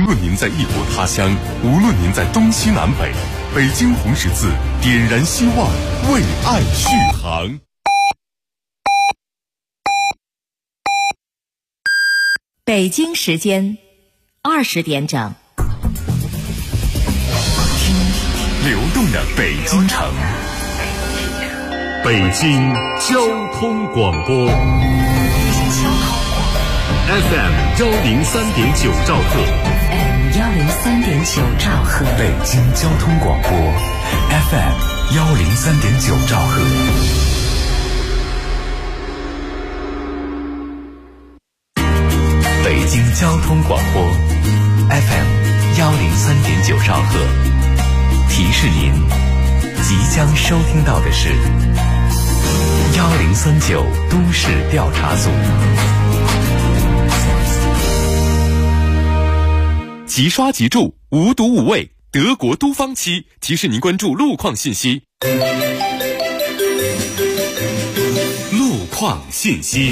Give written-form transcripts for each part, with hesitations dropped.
论您在异国他乡，无论您在东西南北，北京红十字点燃希望，为爱续航。 北京时间20点整， 听流动的北京城，北京交通广播 FM 103.9兆赫 103.9兆赫， 北京交通广播 FM 103.9兆赫。北京交通广播 FM 103.9兆赫，提示您即将收听到的是1039都市调查组。即刷即住，无毒无味，德国都方漆提示您关注路况信息。路况信息。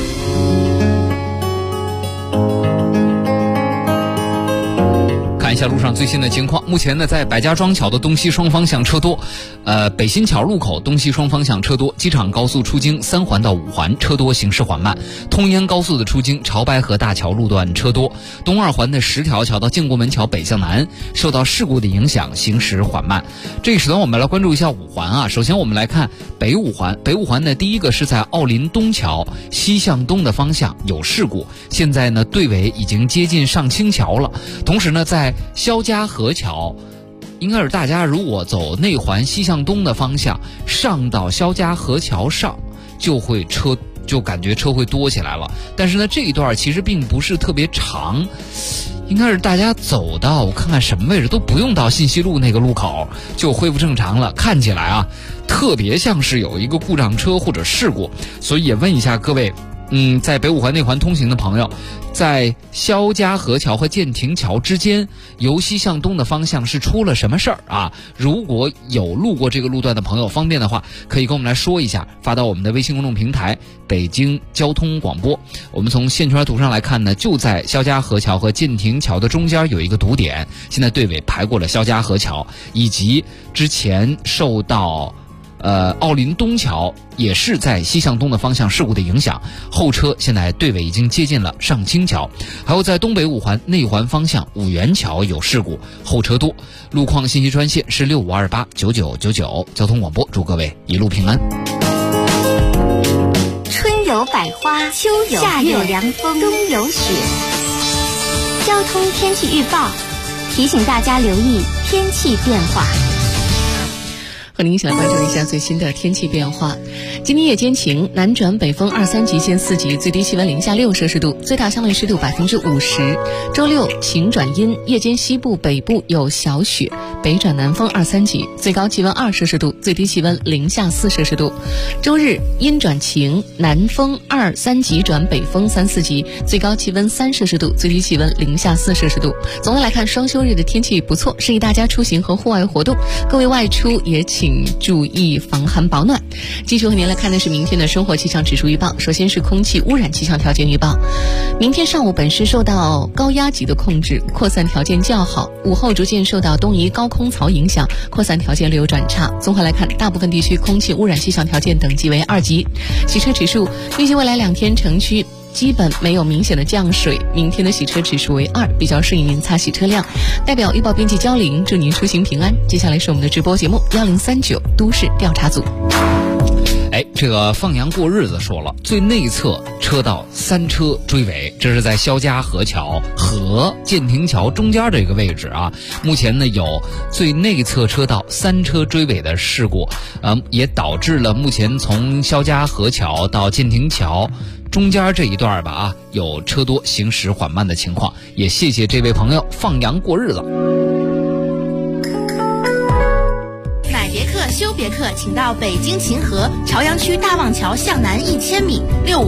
看一下路上最新的情况。目前呢，在百家庄桥的东西双方向车多，北新桥路口东西双方向车多，机场高速出京3环到5环车多，行驶缓慢。通燕高速的出京潮白河大桥路段车多，东2环的10条桥到建国门桥北向南受到事故的影响，行驶缓慢。这一时段我们来关注一下5环啊。首先我们来看北5环，北5环呢，第一个是在奥林东桥西向东的方向有事故，现在呢队尾已经接近上清桥了。同时呢，在肖家河桥，应该是大家如果走内环西向东的方向上到肖家河桥上，就感觉车会多起来了。但是呢，这一段其实并不是特别长，应该是大家走到我看看什么位置都不用到信息路那个路口就恢复正常了。看起来啊，特别像是有一个故障车或者事故，所以也问一下各位，在北5环内环通行的朋友，在肖家河桥和建亭桥之间由西向东的方向是出了什么事儿啊？如果有路过这个路段的朋友方便的话，可以跟我们来说一下，发到我们的微信公众平台北京交通广播。我们从线圈图上来看呢，就在肖家河桥和建亭桥的中间有一个堵点，现在队尾排过了肖家河桥，以及之前受到奥林东桥也是在西向东的方向事故的影响，后车现在队尾已经接近了上清桥。还有在东北5环内环方向五元桥有事故，后车多。路况信息专线是65289999，交通广播祝各位一路平安。 春有百花，秋有月，夏有凉风，冬有雪。交通天气预报提醒大家留意天气变化。 和您一起来关注一下最新的天气变化。今天夜间晴，南转北风2、3级限4级，最低气温零下6摄氏度，最大相对湿度50%。周六晴转阴，夜间西部、北部有小雪，北转南风2、3级，最高气温2摄氏度，最低气温零下4摄氏度。周日阴转晴，南风2、3级转北风3、4级，最高气温3摄氏度，最低气温零下4摄氏度。总的来看，双休日的天气不错，适宜大家出行和户外活动。各位外出也请注意防寒保暖。继续和您来看的是明天的生活气象指数预报。首先是空气污染气象条件预报。明天上午本市受到高压级的控制，扩散条件较好，午后逐渐受到东移高空槽影响，扩散条件略有转差。综合来看，大部分地区空气污染气象条件等级为2级。洗车指数，预计未来2天城区基本没有明显的降水，明天的洗车指数为2，比较适宜您擦洗车辆。代表预报编辑焦玲，祝您出行平安。接下来是我们的直播节目1039都市调查组。 这个放羊过日子说了，最内侧车道3车追尾，这是在肖家河桥和建亭桥中间这个位置啊。目前呢有最内侧车道3车追尾的事故，也导致了目前从肖家河桥到建亭桥中间这一段吧有车多行驶缓慢的情况。也谢谢这位朋友放羊过日子。 修别克请到北京秦河朝阳区大望桥向南1000米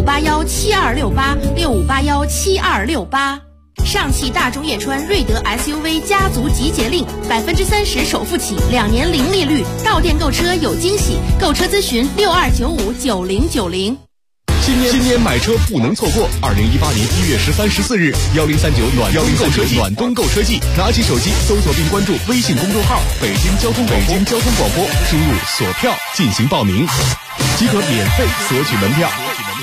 ，65817268，65817268。上汽大众叶川瑞德 SUV 家族集结令，30%首付起，2年零利率，到店购车有惊喜，购车咨询62959090。 新年买车不能错过！2018年1月13、14日，1039暖冬购车季，拿起手机搜索并关注微信公众号“北京交通广播”，输入锁票进行报名，即可免费索取门票。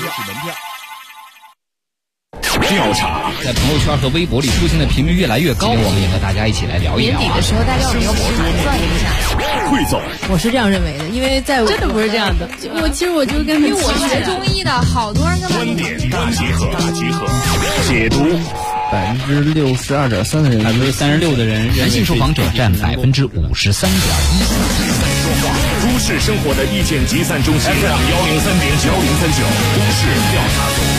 调查在朋友圈和微博里出现的频率越来越高，我们也和大家一起来聊一聊。 年底的时候，大家有没有盘算一下？ 汇总， 我是这样认为的，因为在真的不是这样的。 其实我就是跟因为我学中医的，好多人跟观点大集合，解读。 62.3%的人 ，36%的人，男性受访者占53.1%。 都市生活的意见集散中心 FM 103.9，都市调查组。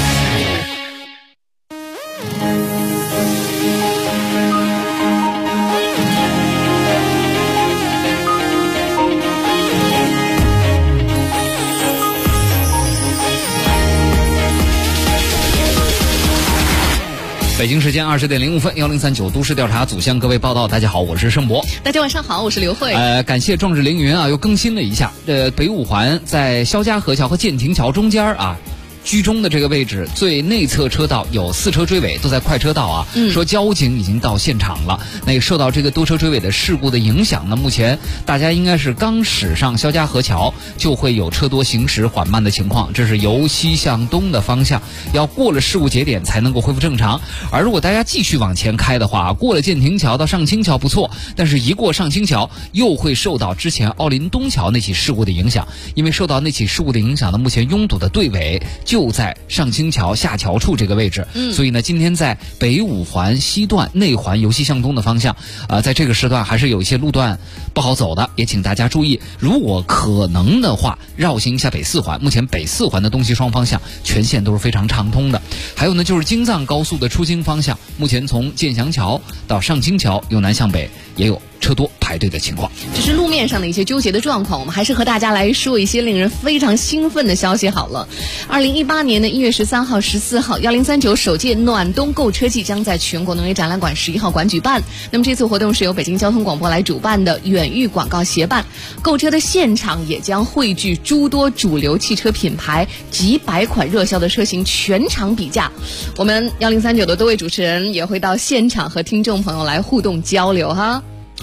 北京时间20点05分，1039都市调查组向各位报道。大家好，我是盛博。 大家晚上好，我是刘慧。 感谢壮志凌云啊，又更新了一下。北五环在肖家河桥和建亭桥中间啊。居中的这个位置最内侧车道有4车追尾，都在快车道啊。说交警已经到现场了。那受到这个多车追尾的事故的影响呢，目前大家应该是刚驶上肖家河桥就会有车多行驶缓慢的情况。这是由西向东的方向，要过了事故节点才能够恢复正常。而如果大家继续往前开的话，过了建亭桥到上清桥不错，但是一过上清桥又会受到之前奥林东桥那起事故的影响。因为受到那起事故的影响呢，目前拥堵的队尾就在上清桥下桥处这个位置，所以呢，今天在北五环西段内环由西向东的方向，在这个时段还是有一些路段不好走的，也请大家注意，如果可能的话，绕行一下北四环。目前北四环的东西双方向全线都是非常畅通的。还有呢，就是京藏高速的出京方向，目前从建祥桥到上清桥由南向北也有车多排队的情况。 这是路面上的一些纠结的状况，我们还是和大家来说一些令人非常兴奋的消息好了。2018年的1月13号、14号，1039首届暖冬购车季将在全国农业展览馆11号馆举办。那么这次活动是由北京交通广播来主办的，远域广告协办。购车的现场也将汇聚诸多主流汽车品牌几百款热销的车型全场比价。我们1039的多位主持人也会到现场和听众朋友来互动交流哈。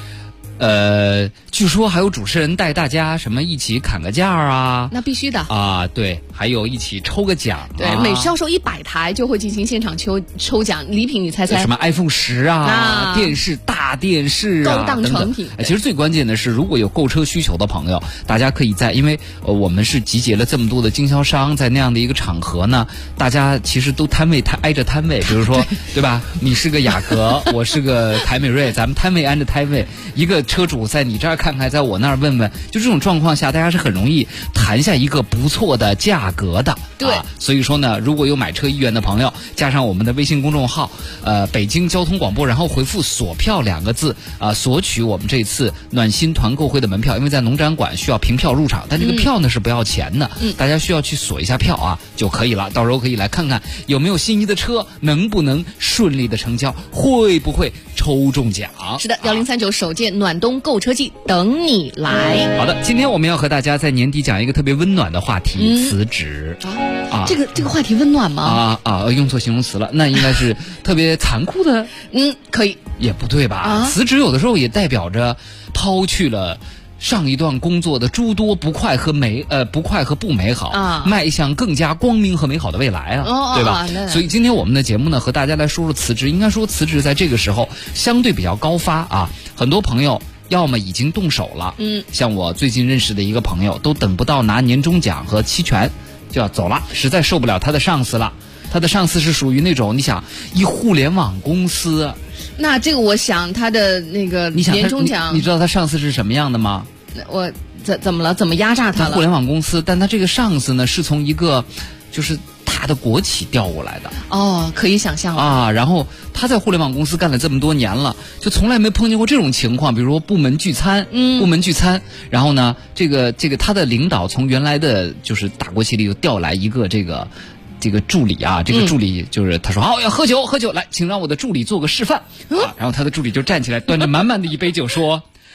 据说还有主持人带大家什么一起砍个价啊？ 那必须的啊，对，还有一起抽个奖对，每销售100台就会进行现场抽奖礼品，你猜猜？ 什么 iPhone 10啊，电视大电视啊， 高档成品。 其实最关键的是，如果有购车需求的朋友，大家可以在，因为我们是集结了这么多的经销商，在那样的一个场合呢，大家其实都挨着摊位，比如说对吧？你是个雅阁，我是个凯美瑞，咱们摊位挨着摊位，一个车主在你这儿看看，在我那儿问问，就这种状况下，大家是很容易谈下一个不错的价格的。 对， 所以说呢，如果有买车意愿的朋友，加上我们的微信公众号，北京交通广播，然后回复锁票2个字，索取我们这次暖心团购会的门票。因为在农展馆需要凭票入场，但这个票呢是不要钱的，大家需要去锁一下票啊就可以了。到时候可以来看看有没有心仪的车，能不能顺利的成交，会不会抽中奖。 是的，1039首届暖冬购车季等你来。 好的，今天我们要和大家在年底讲一个特别温暖的话题，辞职。 这个话题温暖吗？ 用错形容词了，那应该是特别残酷的。 可以， 也不对吧？辞职有的时候也代表着抛去了上一段工作的诸多不快和不美好，迈向更加光明和美好的未来对吧？所以今天我们的节目呢，和大家来说说辞职。应该说辞职在这个时候相对比较高发很多朋友要么已经动手了，像我最近认识的一个朋友，都等不到拿年终奖和期权就要走了，实在受不了他的上司了。他的上司是属于那种，你想一互联网公司， 那这个我想他的那个年终奖， 你知道他上司是什么样的吗？ 我怎么了？怎么压榨他了？ 互联网公司，但他这个上司呢，是从一个就是大的国企调过来的。 可以想象了然后他在互联网公司干了这么多年了，就从来没碰见过这种情况。比如说部门聚餐，然后呢，这个他的领导从原来的就是大国企里又调来一个这个助理这个助理就是他说好要喝酒，来，请让我的助理做个示范然后他的助理就站起来端着满满的一杯酒说，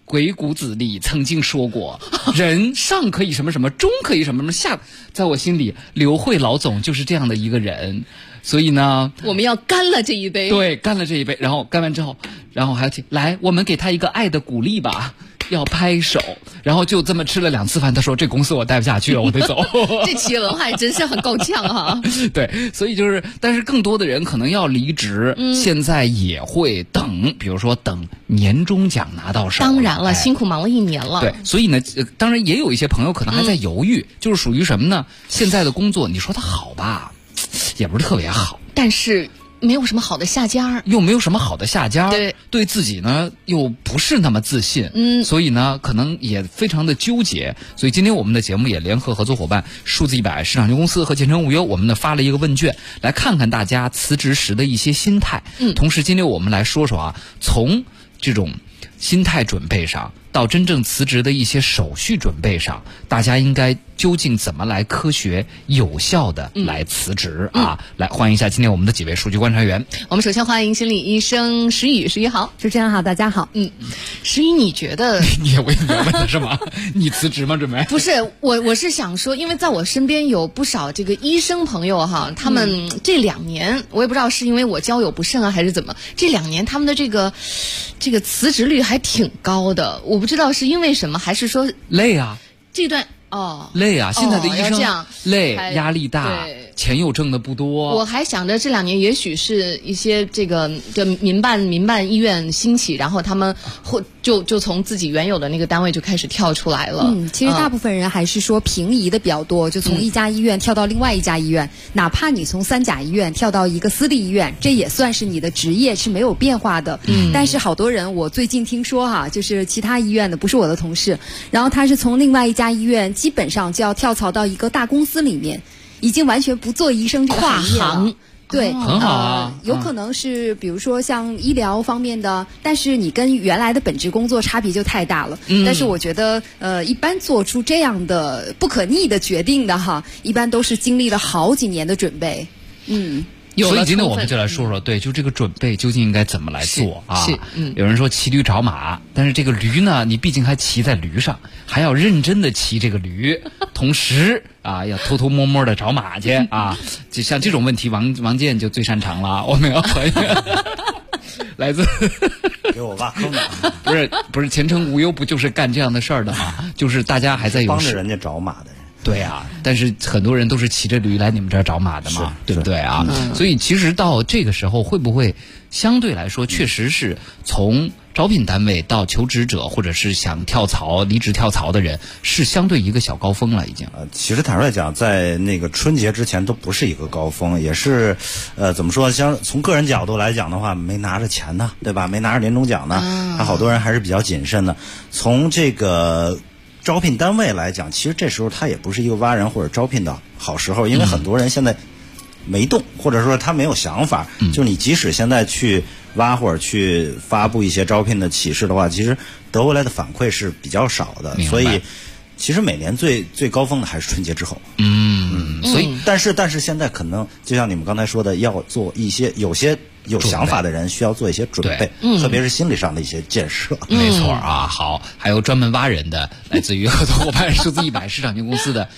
鬼谷子里曾经说过，人上可以什么什么，中可以什么什么，下，在我心里，刘慧老总就是这样的一个人。所以呢， 我们要干了这一杯。 对，干了这一杯，然后干完之后，然后还要来，我们给他一个爱的鼓励吧，要拍手。然后就这么吃了2次饭，他说这公司我待不下去了，我得走。 这企业文化真是很够呛哈。 对，所以就是，但是更多的人可能要离职，现在也会等，比如说等年终奖拿到手。 当然了，辛苦忙了1年了。 对，所以呢，当然也有一些朋友可能还在犹豫，就是属于什么呢？现在的工作，你说它好吧，也不是特别好， 但是没有什么好的下家， 又没有什么好的下家， 对自己呢又不是那么自信，所以呢可能也非常的纠结。所以今天我们的节目也联合合作伙伴数字100市场有限公司和建成无忧，我们呢发了一个问卷，来看看大家辞职时的一些心态。同时今天我们来说说啊，从这种心态准备上到真正辞职的一些手续准备上，大家应该究竟怎么来科学有效的来辞职啊？来欢迎一下今天我们的几位数据观察员。 我们首先欢迎心理医生石宇，石宇好。 主持人好，大家好。 石宇，你觉得你也问的是吗？你辞职吗？准备？ 不是，我是想说，因为在我身边有不少这个医生朋友哈，他们这2年，我也不知道是因为我交友不慎啊，还是怎么，这2年他们的这个辞职率还挺高的，我不知道是因为什么，还是说累啊？ 这段累啊！现在的医生这样累，压力大，钱又挣的不多。 我还想着这2年也许是一些这个民办医院兴起，然后他们就从自己原有的那个单位就开始跳出来了。 其实大部分人还是说平移的比较多，就从一家医院跳到另外一家医院，哪怕你从3甲医院跳到一个私立医院，这也算是你的职业是没有变化的。但是好多人，我最近听说就是其他医院的，不是我的同事，然后他是从另外一家医院基本上就要跳槽到一个大公司里面，已经完全不做医生这个行业了。跨行。对， 很好啊。 有可能是比如说像医疗方面的，但是你跟原来的本职工作差别就太大了。但是我觉得一般做出这样的不可逆的决定的一般都是经历了好几年的准备。 所以今天我们就来说说，对，就这个准备究竟应该怎么来做啊？有人说骑驴找马，但是这个驴呢，你毕竟还骑在驴上，还要认真的骑这个驴，同时要偷偷摸摸的找马去啊。就像这种问题，王健就最擅长了。我们要欢迎来自给我挖坑的， 不是前程无忧，不就是干这样的事儿的吗？就是大家还在帮着人家找马的人。 对啊，但是很多人都是骑着驴来你们这儿找马的嘛，对不对啊？所以其实到这个时候，会不会相对来说，确实是从招聘单位到求职者，或者是想跳槽、离职跳槽的人，是相对一个小高峰了，已经。 其实坦率讲，在那个春节之前都不是一个高峰，也是，怎么说？从个人角度来讲的话，没拿着钱呢，对吧？没拿着年终奖呢，好多人还是比较谨慎的。从这个招聘单位来讲，其实这时候他也不是一个挖人或者招聘的好时候，因为很多人现在没动，或者说他没有想法。就你即使现在去挖或者去发布一些招聘的启事的话，其实得回来的反馈是比较少的。所以其实每年最高峰的还是春节之后。所以但是现在可能就像你们刚才说的，要做一些有想法的人需要做一些准备，特别是心理上的一些建设。 没错啊。好，还有专门挖人的，来自于合作伙伴数字100市场有限公司的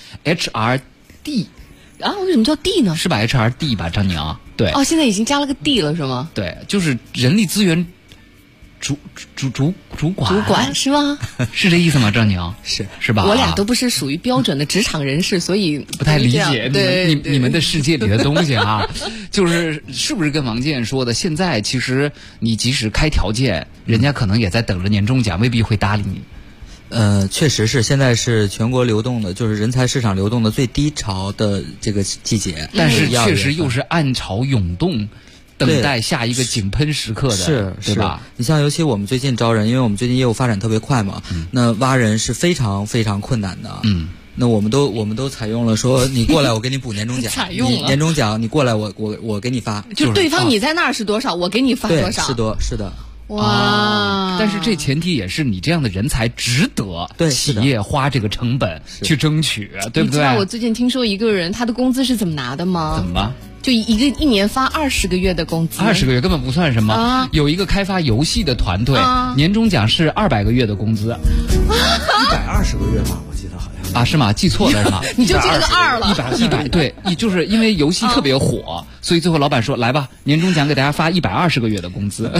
HRD。 为什么叫 D 呢？ 是吧 HRD 吧，张宁？对。 现在已经加了个 D 了是吗？ 对，就是人力资源主管是吗？ 是这意思吗？张宁是吧？ 我俩都不是属于标准的职场人士，所以不太理解你们的世界里的东西啊。是不是跟王健说的？现在其实你即使开条件，人家可能也在等着年终奖，未必会搭理你。 确实是，现在是全国流动的，就是人才市场流动的最低潮的这个季节， 但是确实又是暗潮涌动，等待下一个井喷时刻的， 是对吧？ 你像尤其我们最近招人，因为我们最近业务发展特别快嘛，那挖人是非常非常困难的。那我们都采用了说，你过来我给你补年终奖， 采用了年终奖，你过来我给你发， 就对方你在那儿是多少，我给你发多少， 是的。 哇！ 但是这前提也是你这样的人才值得企业花这个成本去争取，对不对？ 你知道我最近听说一个人他的工资是怎么拿的吗？ 怎么？ 就一年发20个月的工资 ，20个月根本不算什么。 啊、 有一个开发游戏的团队，年终奖是200个月的工资 ，120个月吧，我记得好像。 啊，是吗？记错了是吗？ 你就记了个2了。 100对，就是因为游戏特别火，所以最后老板说来吧，年终奖给大家发120个月的工资。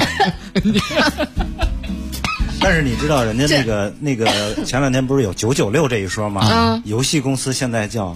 但是你知道人家那个前两天不是有996这一说吗？游戏公司现在叫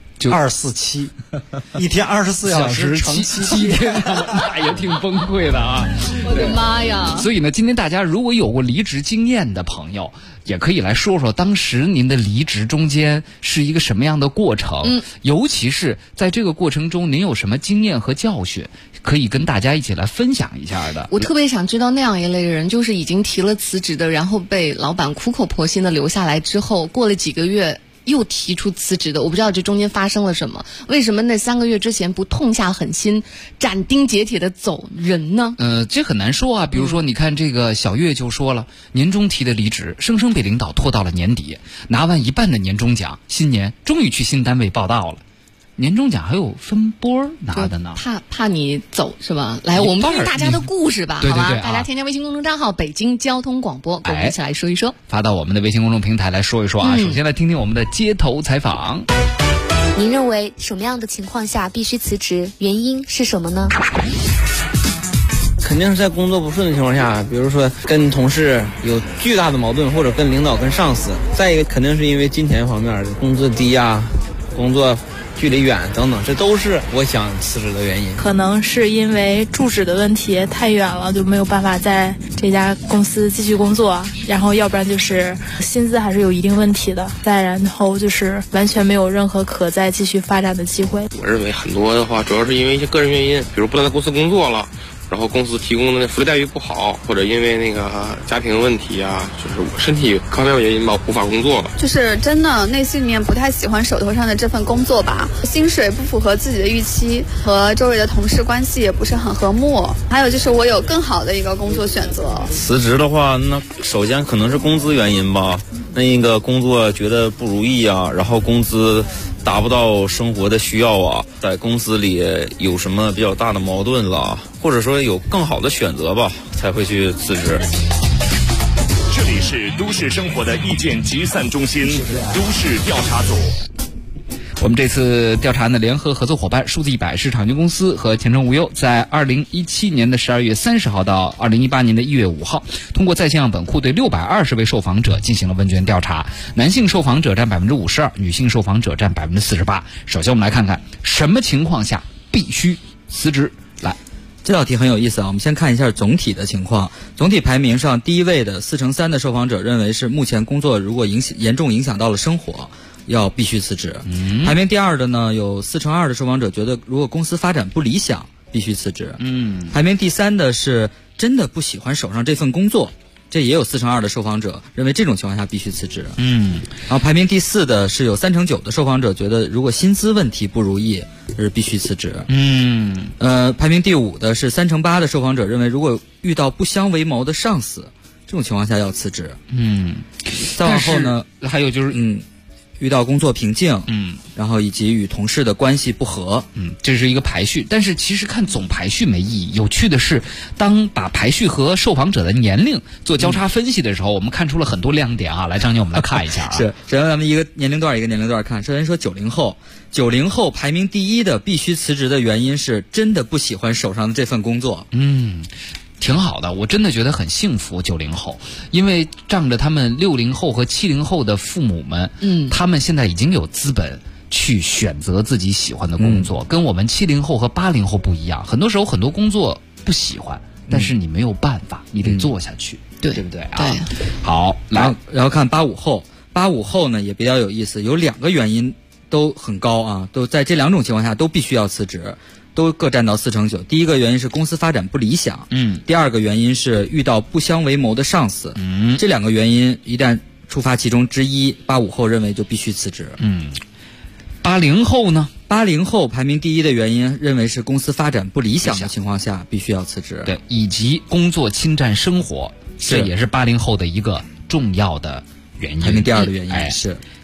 247，一天24小时乘7天， 那也挺崩溃的啊！ 我的妈呀！ 所以呢，今天大家如果有过离职经验的朋友，也可以来说说当时您的离职中间是一个什么样的过程，尤其是在这个过程中您有什么经验和教训，可以跟大家一起来分享一下的。 我特别想知道那样一类人，就是已经提了辞职的，然后被老板苦口婆心的留下来之后，过了几个月又提出辞职的，我不知道这中间发生了什么，为什么那3个月之前不痛下狠心斩钉截铁的走人呢？ 这很难说啊。比如说你看这个小月就说了，年终提的离职，生生被领导拖到了年底，拿完1半的年终奖，新年终于去新单位报到了。年终奖还有分波拿的呢， 怕你走是吧？来，我们听大家的故事吧， 对好吧？大家添加微信公众账号北京交通广播，跟我们一起来说一说， 发到我们的微信公众平台来说一说啊。首先来听听我们的街头采访。 您认为什么样的情况下必须辞职？原因是什么呢？ 肯定是在工作不顺的情况下，比如说跟同事有巨大的矛盾，或者跟领导、跟上司。再一个，肯定是因为金钱方面的，工资低啊，工作距离远等等，这都是我想辞职的原因。 可能是因为住址的问题太远了，就没有办法在这家公司继续工作，然后要不然就是薪资还是有一定问题的，再然后就是完全没有任何可再继续发展的机会。 我认为很多的话主要是因为一些个人原因，比如不能在公司工作了，然后公司提供的福利待遇不好，或者因为那个家庭问题啊，就是我身体各方面原因吧，无法工作了。 就是真的内心里面不太喜欢手头上的这份工作吧，薪水不符合自己的预期，和周围的同事关系也不是很和睦，还有就是我有更好的一个工作选择。 辞职的话，那首先可能是工资原因吧，那个工作觉得不如意啊，然后工资达不到生活的需要啊，在公司里有什么比较大的矛盾了，或者说有更好的选择吧，才会去辞职。 这里是都市生活的意见集散中心，都市调查组。 我们这次调查呢，联合合作伙伴数字100市场营公司和前程无忧，在2017年的12月30号到2018年的1月5号，通过在线样本库对620位受访者进行了问卷调查，男性受访者占52%，女性受访者占48%。首先我们来看看什么情况下必须辞职。来， 这道题很有意思啊！我们先看一下总体的情况。总体排名上第一位的43%的受访者认为是目前工作如果严重影响到了生活，要必须辞职。排名第二的呢，有42%的受访者觉得如果公司发展不理想，必须辞职。排名第三的是真的不喜欢手上这份工作，这也有42%的受访者认为这种情况下必须辞职。然后排名第4的是有39%的受访者觉得如果薪资问题不如意，是必须辞职。排名第5的是38%的受访者认为如果遇到不相为谋的上司，这种情况下要辞职。再往后呢， 还有就是遇到工作瓶颈，然后以及与同事的关系不和， 这是一个排序。但是其实看总排序没意义。有趣的是，当把排序和受访者的年龄做交叉分析的时候，我们看出了很多亮点啊。来，张姐，我们来看一下啊。 是，首先咱们一个年龄段一个年龄段看。首先说90后排名第1的必须辞职的原因是真的不喜欢手上的这份工作。 挺好的，我真的觉得很幸福90后，因为仗着他们60后和70后的父母们，他们现在已经有资本去选择自己喜欢的工作，跟我们70后和80后不一样。很多时候很多工作不喜欢，但是你没有办法，你得做下去，对不对啊？ 对。 好，来， 然后看85后，85后呢也比较有意思，有2个原因都很高啊，都在这2种情况下都必须要辞职。都各占到49%。第一个原因是公司发展不理想，第二个原因是遇到不相为谋的上司，这2个原因一旦触发其中之一，85后认为就必须辞职。 80后呢 ？80后排名第1的原因认为是公司发展不理想的情况下必须要辞职， 对，以及工作侵占生活，这也是80后的一个重要的原因。 排名第2的原因是。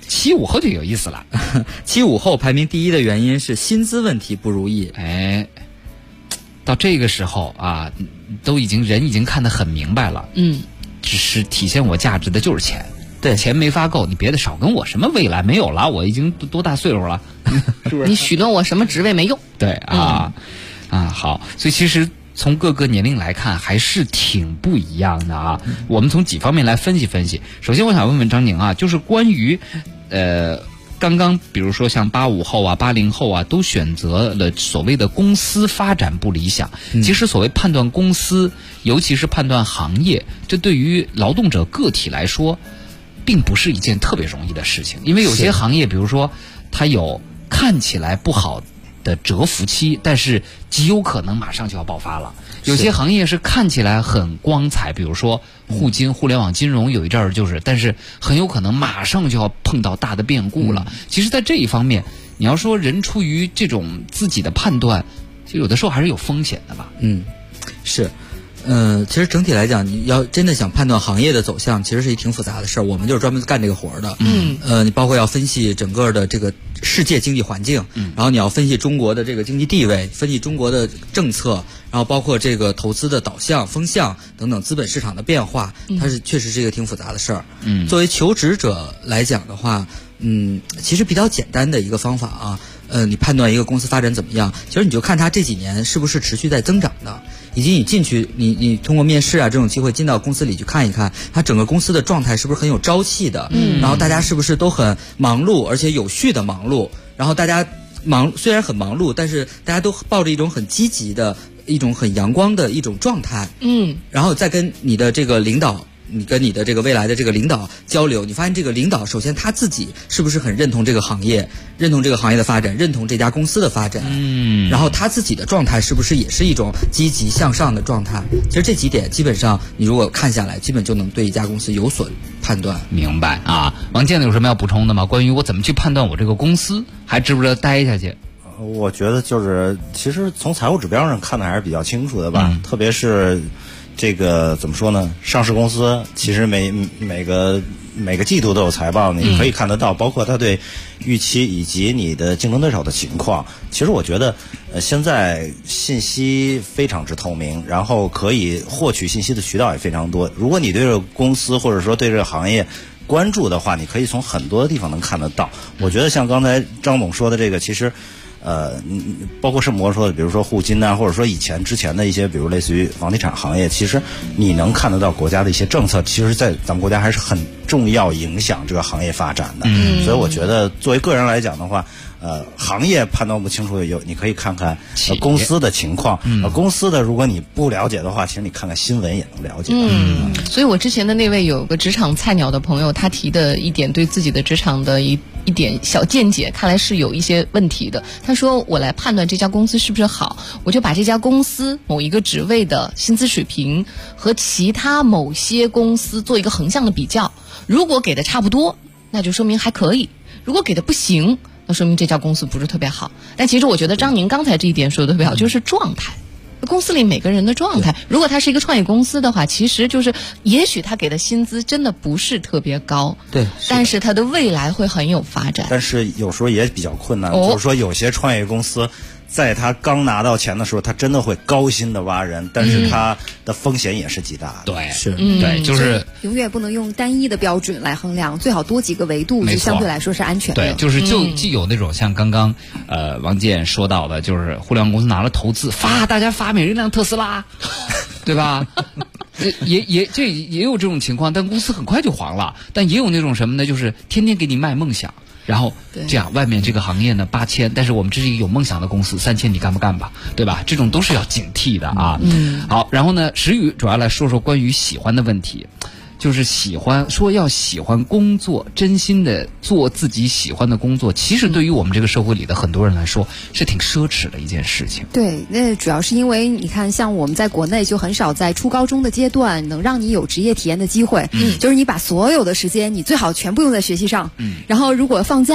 75后就有意思了。 75后排名第一的原因是薪资问题不如意。 哎，到这个时候啊，人已经看得很明白了。只是体现我价值的就是钱。 对， 钱没发够，你别的少跟我什么未来没有了，我已经多大岁数了，是不是？ 你许诺我什么职位没用。 对啊，好，所以其实从各个年龄来看还是挺不一样的啊。我们从几方面来分析分析。首先我想问问张宁啊，就是关于刚刚比如说像85后啊、80后啊都选择了所谓的公司发展不理想，其实所谓判断公司，尤其是判断行业，这对于劳动者个体来说并不是一件特别容易的事情。因为有些行业比如说它有看起来不好的蛰伏期，但是极有可能马上就要爆发了。有些行业是看起来很光彩，比如说互联网金融有一阵儿就是，但是很有可能马上就要碰到大的变故了。其实在这一方面，你要说人出于这种自己的判断，就有的时候还是有风险的吧。 是。其实整体来讲，你要真的想判断行业的走向，其实是一挺复杂的事儿。我们就是专门干这个活的。你包括要分析整个的这个世界经济环境，然后你要分析中国的这个经济地位，分析中国的政策，然后包括这个投资的导向、风向等等资本市场的变化，它是确实是一个挺复杂的事儿。作为求职者来讲的话，其实比较简单的一个方法啊，你判断一个公司发展怎么样，其实你就看它这几年是不是持续在增长的。以及你进去，你通过面试啊这种机会进到公司里去看一看，它整个公司的状态是不是很有朝气的，然后大家是不是都很忙碌，而且有序的忙碌，然后大家虽然很忙碌，但是大家都抱着一种很积极的一种很阳光的一种状态，然后再跟你的这个领导。你跟你的这个未来的这个领导交流，你发现这个领导首先他自己是不是很认同这个行业，认同这个行业的发展，认同这家公司的发展，然后他自己的状态是不是也是一种积极向上的状态。其实这几点基本上你如果看下来，基本就能对一家公司有所判断。 明白啊。王健有什么要补充的吗？关于我怎么去判断我这个公司还值不值得待下去？ 我觉得就是其实从财务指标上看的还是比较清楚的吧，特别是这个怎么说呢？上市公司其实每个季度都有财报，你可以看得到，包括它对预期以及你的竞争对手的情况。其实我觉得，现在信息非常之透明，然后可以获取信息的渠道也非常多。如果你对这个公司或者说对这个行业关注的话，你可以从很多的地方能看得到。我觉得像刚才张总说的这个，其实。包括盛博说的，比如说互金啊，或者说之前的一些，比如类似于房地产行业，其实你能看得到国家的一些政策，其实在咱们国家还是很重要影响这个行业发展的。所以我觉得作为个人来讲的话，行业判断不清楚你可以看看公司的情况。公司的如果你不了解的话，其实你看看新闻也能了解。 所以我之前的那位有个职场菜鸟的朋友，他提的一点对自己的职场的一点小见解，看来是有一些问题的。他说我来判断这家公司是不是好，我就把这家公司某一个职位的薪资水平和其他某些公司做一个横向的比较，如果给的差不多，那就说明还可以；如果给的不行，那说明这家公司不是特别好。但其实我觉得张宁刚才这一点说的特别好，就是状态。公司里每个人的状态，如果他是一个创业公司的话，其实就是也许他给的薪资真的不是特别高， 对， 但是他的未来会很有发展。 但是有时候也比较困难，就是说有些创业公司在他刚拿到钱的时候，他真的会高薪的挖人，但是他的风险也是极大的。 对， 是， 对，就是永远不能用单一的标准来衡量，最好多几个维度，就相对来说是安全的。 对，就是既有那种像刚刚王健说到的，就是互联网公司拿了投资，大家发每人一辆特斯拉，对吧？也有这种情况，但公司很快就黄了。但也有那种什么呢？就是天天给你卖梦想。然后这样，外面这个行业呢8000，但是我们这是一个有梦想的公司，3000你干不干吧？对吧？这种都是要警惕的啊。好，然后呢，石宇主要来说说关于喜欢的问题，就是喜欢工作，真心的做自己喜欢的工作，其实对于我们这个社会里的很多人来说是挺奢侈的一件事情。 对，那主要是因为你看，像我们在国内就很少在初高中的阶段能让你有职业体验的机会，就是你把所有的时间你最好全部用在学习上，然后如果放假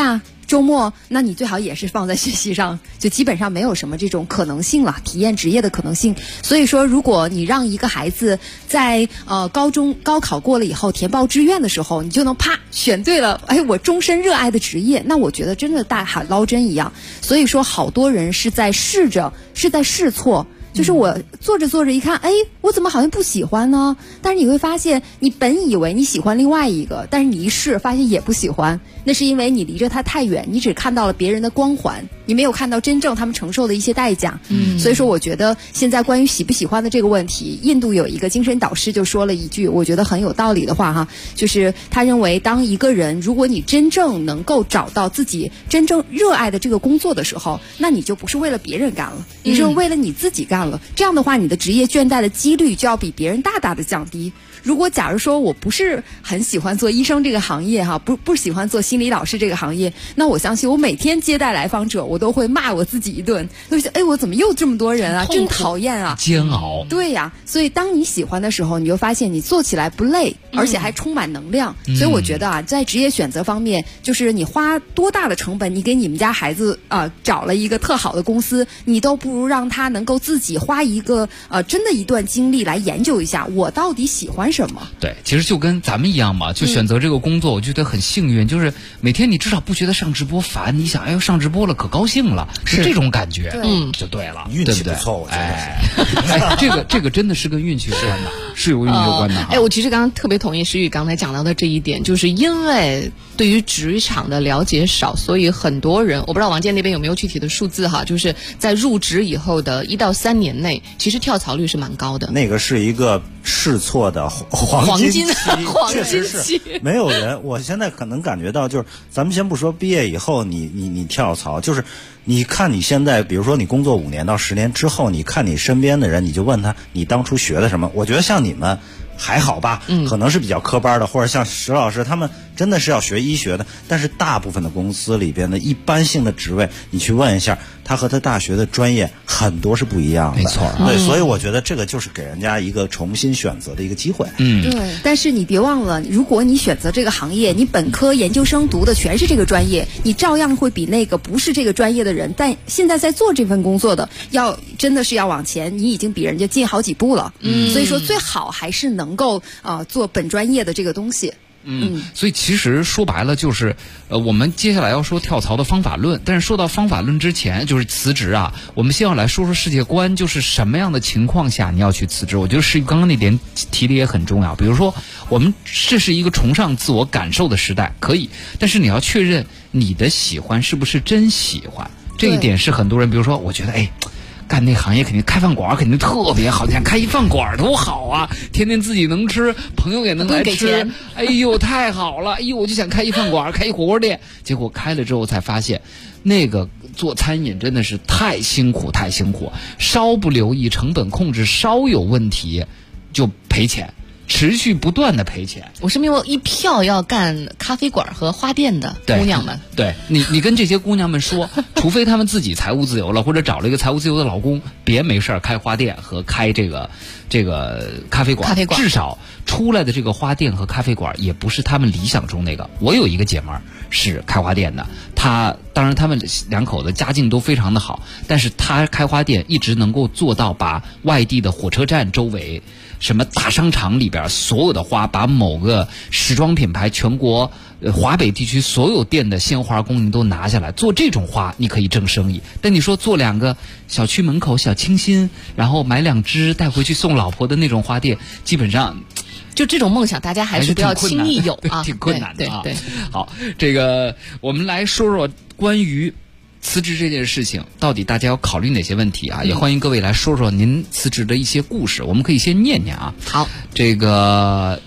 周末那你最好也是放在学习上，就基本上没有什么这种可能性了，体验职业的可能性。所以说，如果你让一个孩子在高考过了以后填报志愿的时候，你就能啪选对了，哎，我终身热爱的职业，那我觉得真的大海捞针一样。所以说，好多人是在试错。就是我做着一看，哎，我怎么好像不喜欢呢？但是你会发现，你本以为你喜欢另外一个，但是你一试发现也不喜欢，那是因为你离着它太远，你只看到了别人的光环，你没有看到真正他们承受的一些代价。所以说我觉得现在关于喜不喜欢的这个问题，印度有一个精神导师就说了一句我觉得很有道理的话哈，就是他认为当一个人如果你真正能够找到自己真正热爱的这个工作的时候，那你就不是为了别人干了，你是为了你自己干了。这样的话，你的职业倦怠的几率就要比别人大大的降低。如果假如说我不是很喜欢做医生这个行业哈，不喜欢做心理老师这个行业，那我相信我每天接待来访者，我都会骂我自己一顿，就觉得哎，我怎么又这么多人啊，真讨厌啊， 煎熬。 对呀，所以当你喜欢的时候，你就发现你做起来不累，而且还充满能量。所以我觉得啊，在职业选择方面，就是你花多大的成本，你给你们家孩子找了一个特好的公司，你都不如让他能够自己花一个真的一段经历来研究一下，我到底喜欢什么。 对，其实就跟咱们一样嘛，就选择这个工作，我觉得很幸运，就是每天你至少不觉得上直播烦，你想哎呦上直播了可高兴了，是这种感觉，就对了， 运气不错，我觉得是。这个真的是跟运气有关的，是有运气有关的。 我其实刚刚特别同意诗雨刚才讲到的这一点，就是因为对于职场的了解少，所以很多人，我不知道王健那边有没有具体的数字哈，就是在入职以后的1到3年内，其实跳槽率是蛮高的。 那个是一个试错的黄金期，确实是没有人。我现在可能感觉到，就是咱们先不说毕业以后你跳槽，就是你看你现在，比如说你工作5年到10年之后，你看你身边的人，你就问他你当初学的什么。我觉得像你们还好吧，可能是比较科班的，或者像石老师他们真的是要学医学的，但是大部分的公司里边的一般性的职位，你去问一下，他和他大学的专业很多是不一样的。 没错， 对，所以我觉得这个就是给人家一个重新选择的一个机会。 对。但是你别忘了，如果你选择这个行业，你本科研究生读的全是这个专业，你照样会比那个不是这个专业的人，但现在在做这份工作的，真的是要往前，你已经比人家进好几步了。所以说最好还是能够做本专业的这个东西。 所以其实说白了就是，我们接下来要说跳槽的方法论，但是说到方法论之前，就是辞职啊，我们先要来说说世界观，就是什么样的情况下你要去辞职。我觉得是刚刚那点提的也很重要，比如说我们这是一个崇尚自我感受的时代，可以，但是你要确认你的喜欢是不是真喜欢，这一点是很多人，比如说我觉得干那行业肯定开饭馆肯定特别好，你看开一饭馆多好啊，天天自己能吃，朋友也能来吃，哎呦太好了，哎呦我就想开一饭馆，开一火锅店，结果开了之后才发现，那个做餐饮真的是太辛苦，稍不留意成本控制稍有问题就赔钱。持续不断的赔钱。 我身边有一票要干咖啡馆和花店的姑娘们。 对，你跟这些姑娘们说，除非她们自己财务自由了，或者找了一个财务自由的老公，别没事开花店和开这个咖啡馆。至少出来的这个花店和咖啡馆也不是他们理想中那个。我有一个姐们儿是开花店的，当然他们两口子家境都非常的好，但是她开花店一直能够做到把外地的火车站周围什么大商场里边所有的花，把某个时装品牌全国华北地区所有店的鲜花供应都拿下来，做这种花你可以挣生意。但你说做2个小区门口小清新，然后买2支带回去送老婆的那种花店，基本上就这种梦想大家还是不要轻易有啊， 挺困难的啊。 对， 好，这个我们来说说关于辞职这件事情，到底大家要考虑哪些问题啊？也欢迎各位来说说您辞职的一些故事，我们可以先念念啊。 好， 这个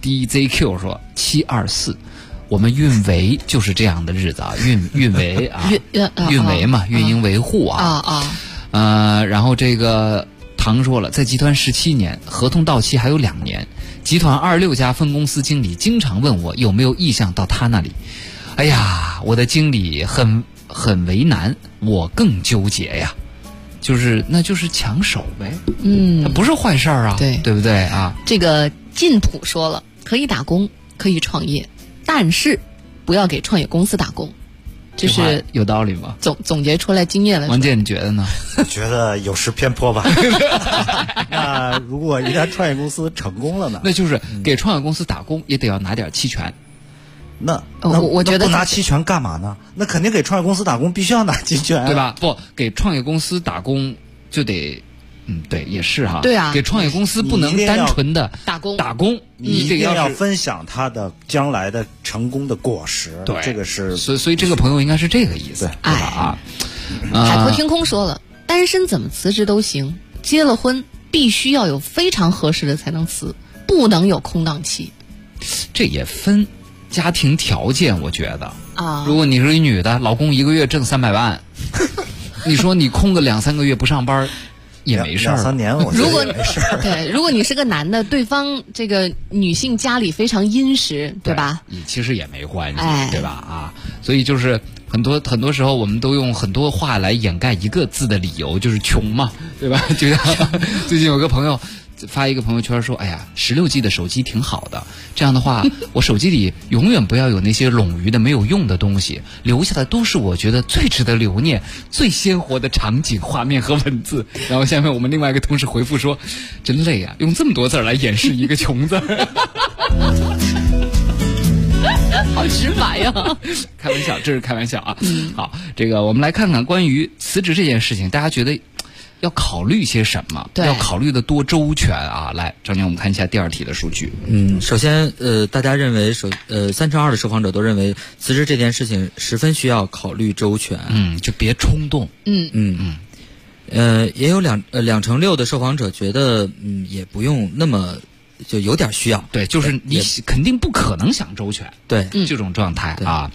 DZQ 说724，我们运维就是这样的日子啊，运维啊，运维嘛，运营维护啊然后这个唐说了，在集团17年，合同到期还有2年，集团26家分公司经理经常问我有没有意向到他那里。哎呀，我的经理很为难，我更纠结呀，那就是抢手呗，它不是坏事儿啊，对不对啊？ 这个晋普说了，可以打工，可以创业，但是不要给创业公司打工。 这是有道理吗？ 总结出来经验了。 王健，你觉得呢？ 我觉得有失偏颇吧。那如果一家创业公司成功了呢？ 那就是给创业公司打工也得要拿点期权。 那我觉得不拿期权干嘛呢？那肯定给创业公司打工必须要拿期权， 对吧？不给创业公司打工就得。对，也是哈。 对啊， 给创业公司不能单纯的打工， 你一定要分享他的将来的成功的果实。 对， 这个是， 所以这个朋友应该是这个意思，对吧？ 海阔天空说了，单身怎么辞职都行，结了婚必须要有非常合适的才能辞，不能有空档期。 这也分家庭条件，我觉得啊， 如果你是一女的，老公一个月挣300万，你说你空个2-3个月不上班。也没事儿 ，2-3年我觉得也没事儿。 对，如果你是个男的，对方这个女性家里非常殷实，对吧？ 其实也没关系，对吧？啊，所以就是很多时候我们都用很多话来掩盖一个字的理由，就是穷嘛，对吧？就像最近有个朋友发一个朋友圈说：“哎呀，16G 的手机挺好的，这样的话，我手机里永远不要有那些冗余的没有用的东西，留下的都是我觉得最值得留念、最鲜活的场景、画面和文字。”然后下面我们另外一个同事回复说：“真累啊，用这么多字来掩饰一个穷字。” 好直白呀！ 开玩笑，这是开玩笑啊。好，这个我们来看看关于辞职这件事情，大家觉得要考虑些什么？要考虑的多周全啊！来，张宁，我们看一下第2题的数据。 首先，大家认为3/2的受访者都认为辞职这件事情十分需要考虑周全。 就别冲动。 也有2成6的受访者觉得，也不用那么。就有点需要， 对，就是你肯定不可能想周全， 对， 这种状态啊。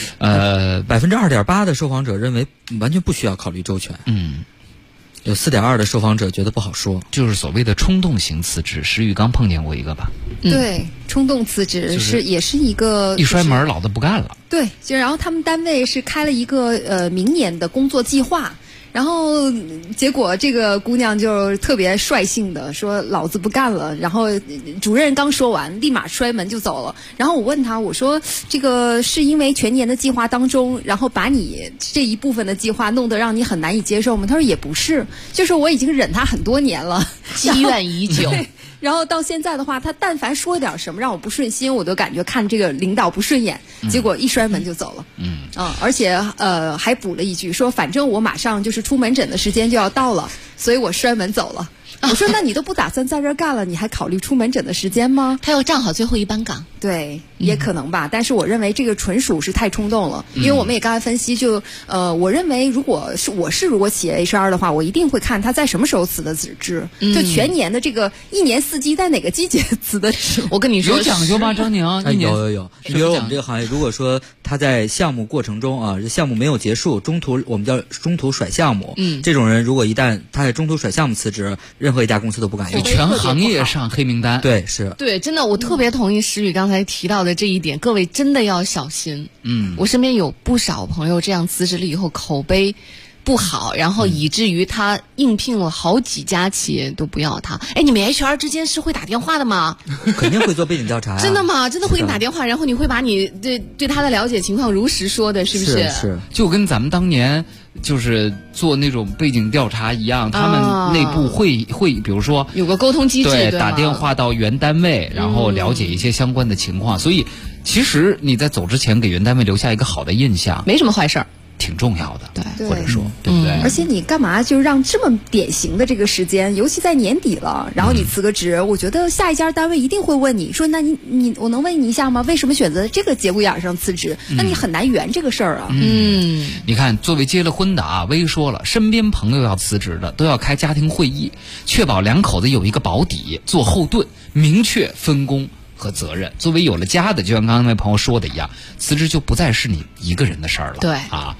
2.8%的受访者认为完全不需要考虑周全，有4.2%的受访者觉得不好说， 就是所谓的冲动型辞职。石宇刚碰见过一个吧？ 对，冲动辞职也是一个一摔门老子不干了。 对，然后他们单位是开了一个明年的工作计划。然后结果这个姑娘就特别率性的说老子不干了，然后主任刚说完立马摔门就走了。然后我问她，我说这个是因为全年的计划当中，然后把你这一部分的计划弄得让你很难以接受吗？她说也不是，就是我已经忍她很多年了， 积怨已久。 然后到现在的话，他但凡说点什么让我不顺心，我都感觉看这个领导不顺眼，结果一摔门就走了。而且还补了一句说，反正我马上就是出门诊的时间就要到了，所以我摔门走了。我说那你都不打算在这儿干了，你还考虑出门诊的时间吗？ 他要站好最后一班岗。 对，也可能吧，但是我认为这个纯属是太冲动了，因为我们也刚才分析，我认为如果企业 HR 的话，我一定会看他在什么时候辞的职，就全年的这个1年4季在哪个季节辞的职。 我跟你说有讲究吗？张宁， 有。比如我们这个行业，如果说他在项目过程中啊，这项目没有结束，我们叫中途甩项目，这种人如果一旦他在中途甩项目辞职，任何一家公司都不敢用， 全行业上黑名单。 对，是。 对，真的，我特别同意石宇刚才提到的这一点，各位真的要小心。我身边有不少朋友这样辞职了以后口碑不好，然后以至于他应聘了好几家企业都不要他。哎，你们 HR 之间是会打电话的吗？ 肯定会做背景调查呀。 真的吗？真的会给你打电话，然后你会把你对他的了解情况如实说的，是不是？ 是。 就跟咱们当年就是做那种背景调查一样，他们内部会比如说有个沟通机制， 对，打电话到原单位，然后了解一些相关的情况。所以其实你在走之前给原单位留下一个好的印象， 没什么坏事儿。 挺重要的， 对， 或者说，对不对？ 而且你干嘛就让这么典型的这个时间，尤其在年底了，然后你辞个职，我觉得下一家单位一定会问你说，那你我能问你一下吗？为什么选择这个节骨眼上辞职？那你很难圆这个事儿啊。 你看，作为结了婚的啊，薇说了，身边朋友要辞职的都要开家庭会议，确保两口子有一个保底，做后盾，明确分工和责任。作为有了家的，就像刚刚那位朋友说的一样，辞职就不再是你一个人的事儿了。 对啊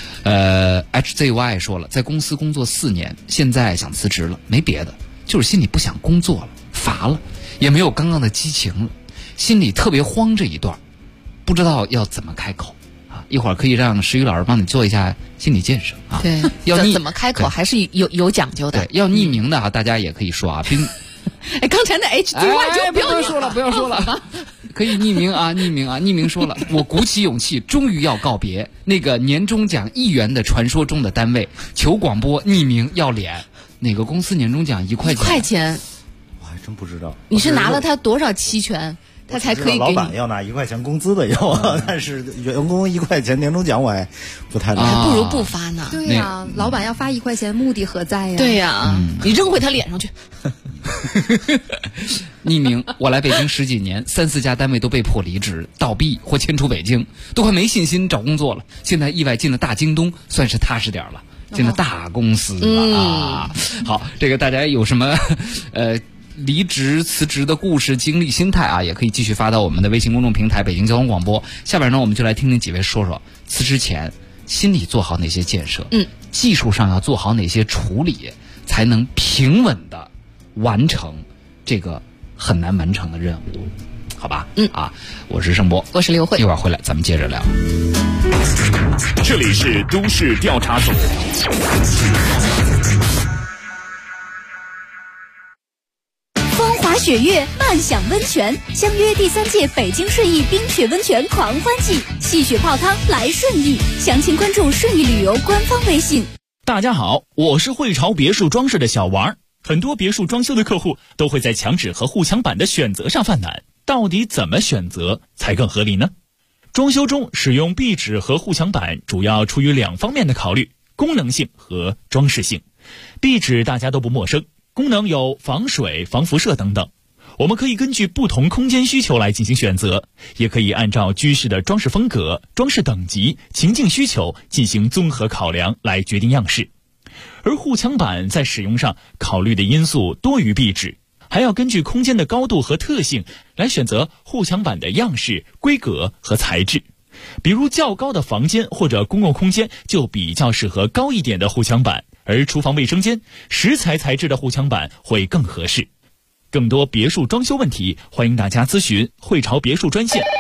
，HZY 说了，在公司工作4年，现在想辞职了，没别的，就是心里不想工作了，乏了，也没有刚刚的激情了，心里特别慌这一段，不知道要怎么开口啊。一会儿可以让石宇老师帮你做一下心理建设啊。 对，要怎么开口还是有讲究的。 对，要匿名的啊，大家也可以说啊， 哎，刚才那 HZY 就不要说了，不要说了。 可以匿名啊，匿名说了，我鼓起勇气，终于要告别那个年终奖1元的传说中的单位，求广播匿名要脸。哪个公司年终奖1块钱？1 块钱， 我还真不知道。 你是拿了他多少期权？他才可以给你。 老板要拿1块钱工资的有，但是员工1块钱年终奖我还不太懂， 还不如不发呢。 对呀，老板要发1块钱，目的何在呀？ 对呀，你扔回他脸上去。 匿名，我来北京10几年，3、4家单位都被迫离职、倒闭或迁出北京，都快没信心找工作了。现在意外进了大京东，算是踏实点了，进了大公司了啊。好，这个大家有什么离职辞职的故事经历心态啊，也可以继续发到我们的微信公众平台北京交通广播。下边呢，我们就来听听几位说说辞职前心理做好哪些建设，技术上要做好哪些处理，才能平稳的完成这个很难完成的任务，好吧？我是盛博， 我是刘慧， 一会儿回来咱们接着聊。 这里是都市调查组。 雪月漫享温泉，相约第3届北京顺义冰雪温泉狂欢季，戏雪泡汤来顺义，详情关注顺义旅游官方微信。 大家好，我是汇潮别墅装饰的小王。很多别墅装修的客户都会在墙纸和护墙板的选择上犯难，到底怎么选择才更合理呢？装修中使用壁纸和护墙板主要出于2方面的考虑，功能性和装饰性。壁纸大家都不陌生，功能有防水、防辐射等等。我们可以根据不同空间需求来进行选择，也可以按照居室的装饰风格、装饰等级、情境需求进行综合考量来决定样式。而护墙板在使用上考虑的因素多于壁纸，还要根据空间的高度和特性来选择护墙板的样式、规格和材质。比如较高的房间或者公共空间就比较适合高一点的护墙板，而厨房卫生间石材材质的护墙板会更合适。更多别墅装修问题，欢迎大家咨询汇潮别墅专线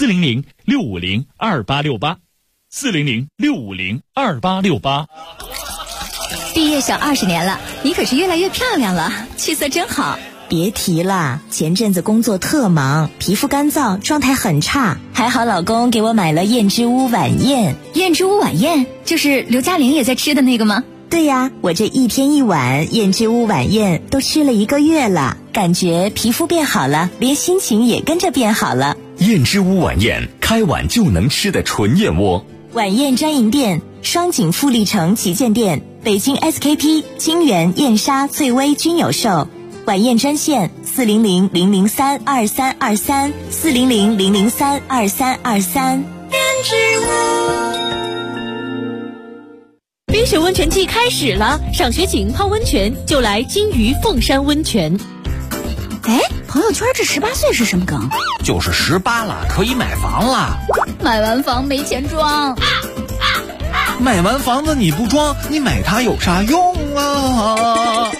400-650-2868，400-650-2868。 毕业小20年了，你可是越来越漂亮了，气色真好。 别提了，前阵子工作特忙，皮肤干燥，状态很差，还好老公给我买了燕之屋晚宴。 燕之屋晚宴就是刘嘉玲也在吃的那个吗？ 对呀，我这1天1碗燕之屋晚宴都吃了1个月了，感觉皮肤变好了，连心情也跟着变好了。 燕之屋晚宴，开碗就能吃的纯燕窝。 晚宴专营店：双井富力城旗舰店、北京 SKP、金源、燕莎、翠微均有售。晚宴专线400-003-2323，400-003-2323。燕之屋。 冰雪温泉季开始了，上学请泡温泉就来金鱼凤山温泉。 哎，朋友圈这18岁是什么梗？ 就是18了，可以买房了。 买完房没钱装。 买完房子你不装，你买它有啥用啊？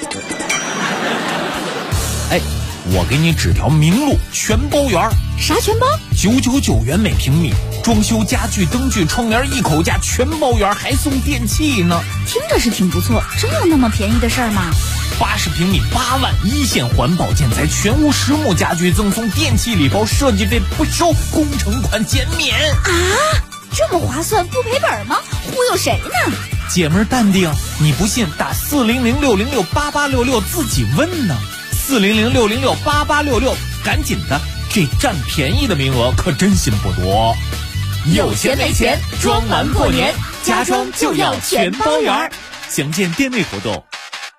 哎，我给你指条明路，全包园。 啥全包 ？999元每平米，装修家具、灯具、窗帘一口价，全包圆，还送电器呢。 听着是挺不错，真有那么便宜的事儿吗 ？80平米8万，一线环保建材，全屋实木家具赠送电器礼包，设计费不收，工程款减免。 啊，这么划算，不赔本吗？忽悠谁呢？ 姐们儿淡定，你不信打400-606-8866自己问呢。400-606-8866，赶紧的，这占便宜的名额可真心不多。 有钱没钱，装完过年，家装就要全包圆。 详见店内活动。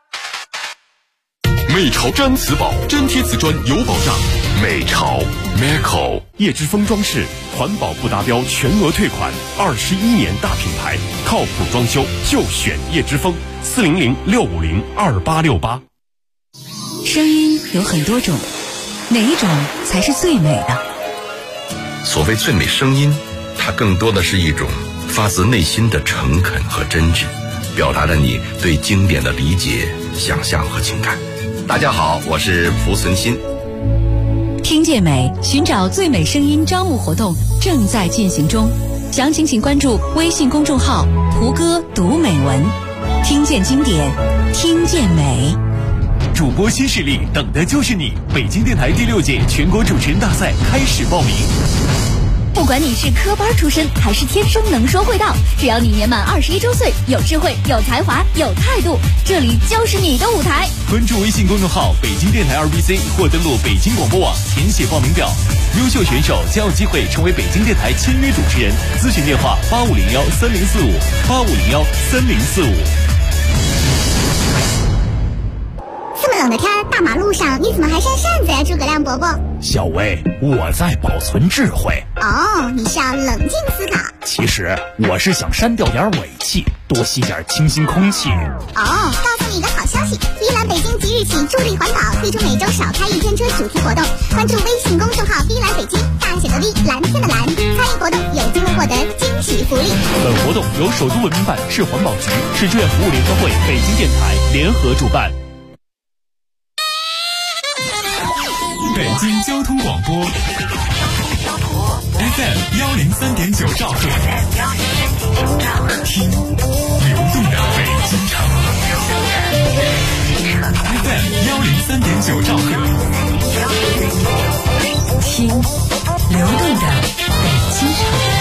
美潮粘瓷宝，粘贴瓷砖有保障。美潮 Meco 叶之峰装饰，环保不达标全额退款，21年大品牌，靠谱装修就选叶之峰。400-650-2868。 声音有很多种，哪一种才是最美的？ 所谓最美声音，它更多的是一种发自内心的诚恳和真挚，表达了你对经典的理解、想象和情感。大家好，我是蒲存昕。 听见美，寻找最美声音招募活动正在进行中，详情请关注微信公众号“蒲哥读美文”，听见经典，听见美。 主播新势力，等的就是你！北京电台第6届全国主持人大赛开始报名。 不管你是科班出身还是天生能说会道，只要你年满21周岁，有智慧、有才华、有态度，这里就是你的舞台。 关注微信公众号北京电台2BC 或登录北京广播网填写报名表，优秀选手将有机会成为北京电台签约主持人。咨询电话85013045，85013045。 这么冷的天，大马路上你怎么还扇扇子呀，诸葛亮伯伯？ 小薇，我在保存智慧。 哦，你是要冷静思考。 其实我是想删掉点尾气，多吸点清新空气。 哦，告诉你一个好消息，依兰北京即日起助力环保，推出每周少开一天车主题活动。关注微信公众号依兰北京，大写的 V， 蓝天的蓝，参与活动有机会获得惊喜福利。 本活动由首都文明办、市环保局、市志愿服务联合会、北京电台联合主办。 北京交通广播 FM 103.9兆赫，听流动的北京城。FM 103.9兆赫， 听流动的北京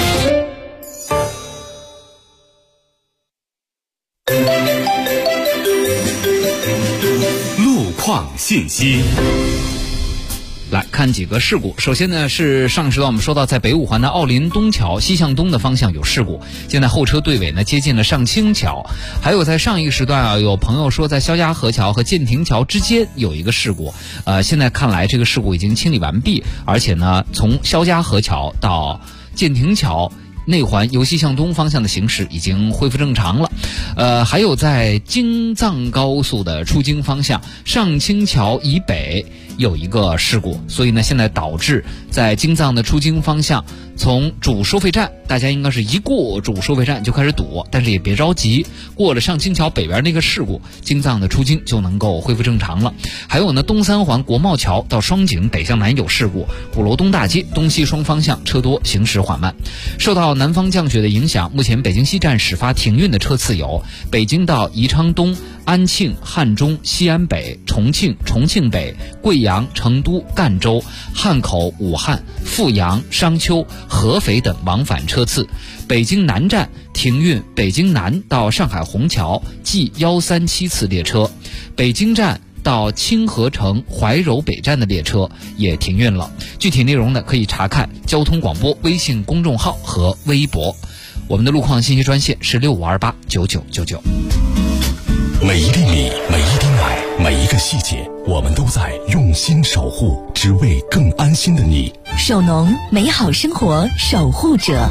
城。路况信息。 来看几个事故。首先呢，是上时段我们说到，在北五环的奥林东桥西向东的方向有事故，现在后车队尾呢接近了上清桥。还有在上一个时段啊，有朋友说在肖家河桥和建亭桥之间有一个事故，现在看来这个事故已经清理完毕，而且呢，从肖家河桥到建亭桥内环由西向东方向的行驶已经恢复正常了。还有在京藏高速的出京方向上清桥以北有一个事故，所以呢，现在导致在京藏的出京方向，从主收费站，大家应该是一过主收费站就开始堵，但是也别着急，过了上清桥北边那个事故，京藏的出京就能够恢复正常了。还有呢，东三环国贸桥到双井北向南有事故，鼓楼东大街东西双方向车多，行驶缓慢。受到南方降雪的影响，目前北京西站始发停运的车次有北京到宜昌东、安庆、汉中、西安北、重庆、重庆北、贵阳、成都、赣州、汉口、武汉、阜阳、商丘、合肥等往返车次。北京南站停运北京南到上海虹桥 G137次列车，北京站到清河城怀柔北站的列车也停运了。具体内容呢，可以查看交通广播微信公众号和微博。我们的路况信息专线是65289999。 每一粒米，每一滴奶，每一个细节，我们都在用心守护，只为更安心的你。 首农美好生活守护者。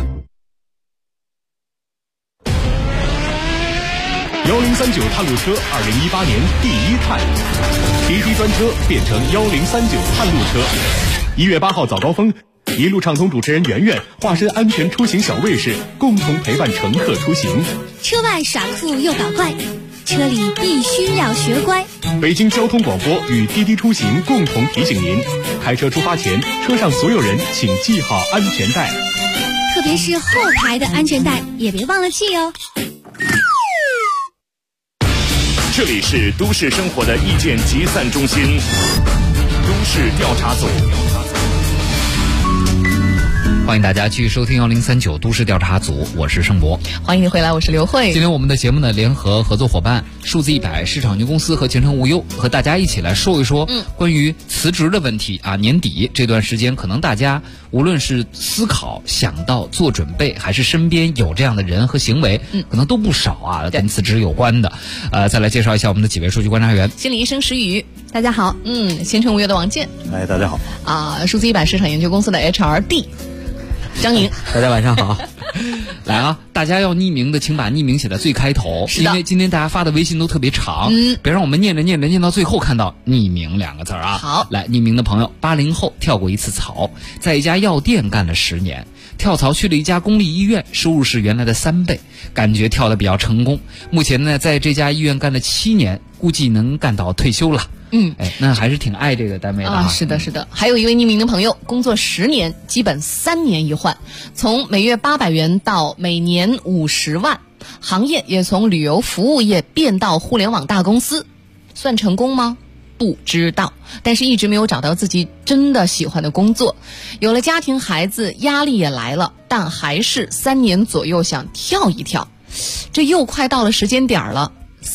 1039探路车2018年第1探，滴滴专车变成1039探路车。1月8号早高峰，一路畅通主持人圆圆化身安全出行小卫士，共同陪伴乘客出行。 车外耍酷又搞怪，车里必须要学乖。 北京交通广播与滴滴出行共同提醒您：开车出发前，车上所有人请系好安全带， 特别是后排的安全带也别忘了系哦。 这里是都市生活的意见集散中心，都市调查组。 欢迎大家继续收听1039都市调查组，我是盛博。 欢迎你回来，我是刘慧。 今天我们的节目呢，联合合作伙伴数字100市场云公司和前程无忧，和大家一起来说一说关于辞职的问题啊。年底这段时间，可能大家无论是思考、想到、做准备，还是身边有这样的人和行为，可能都不少啊，跟辞职有关的。再来介绍一下我们的几位数据观察员。 心理医生石宇， 大家好。 前程无忧的王健， 哎，大家好。 数字100市场研究公司的 HRD。张宁， 大家晚上好。 来啊，大家要匿名的，请把匿名写在最开头，因为今天大家发的微信都特别长，别让我们念着念到最后看到匿名2个字啊。 好， 来，匿名的朋友，80后跳过一次槽，在一家药店干了10年，跳槽去了一家公立医院，收入是原来的3倍，感觉跳得比较成功。目前呢，在这家医院干了7年，估计能干到退休了。那还是挺爱这个单位的啊。 是的，是的。还有一位匿名的朋友，工作10年，基本3年一换，从每月800元到每年50万，行业也从旅游服务业变到互联网大公司，算成功吗？ 不知道，但是一直没有找到自己真的喜欢的工作。有了家庭孩子，压力也来了，但还是3年左右想跳一跳。这又快到了时间点了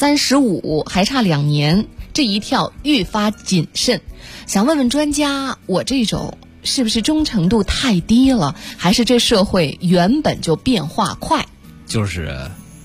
，35还差2年，这一跳愈发谨慎。想问问专家，我这种是不是忠诚度太低了，还是这社会原本就变化快？ 就是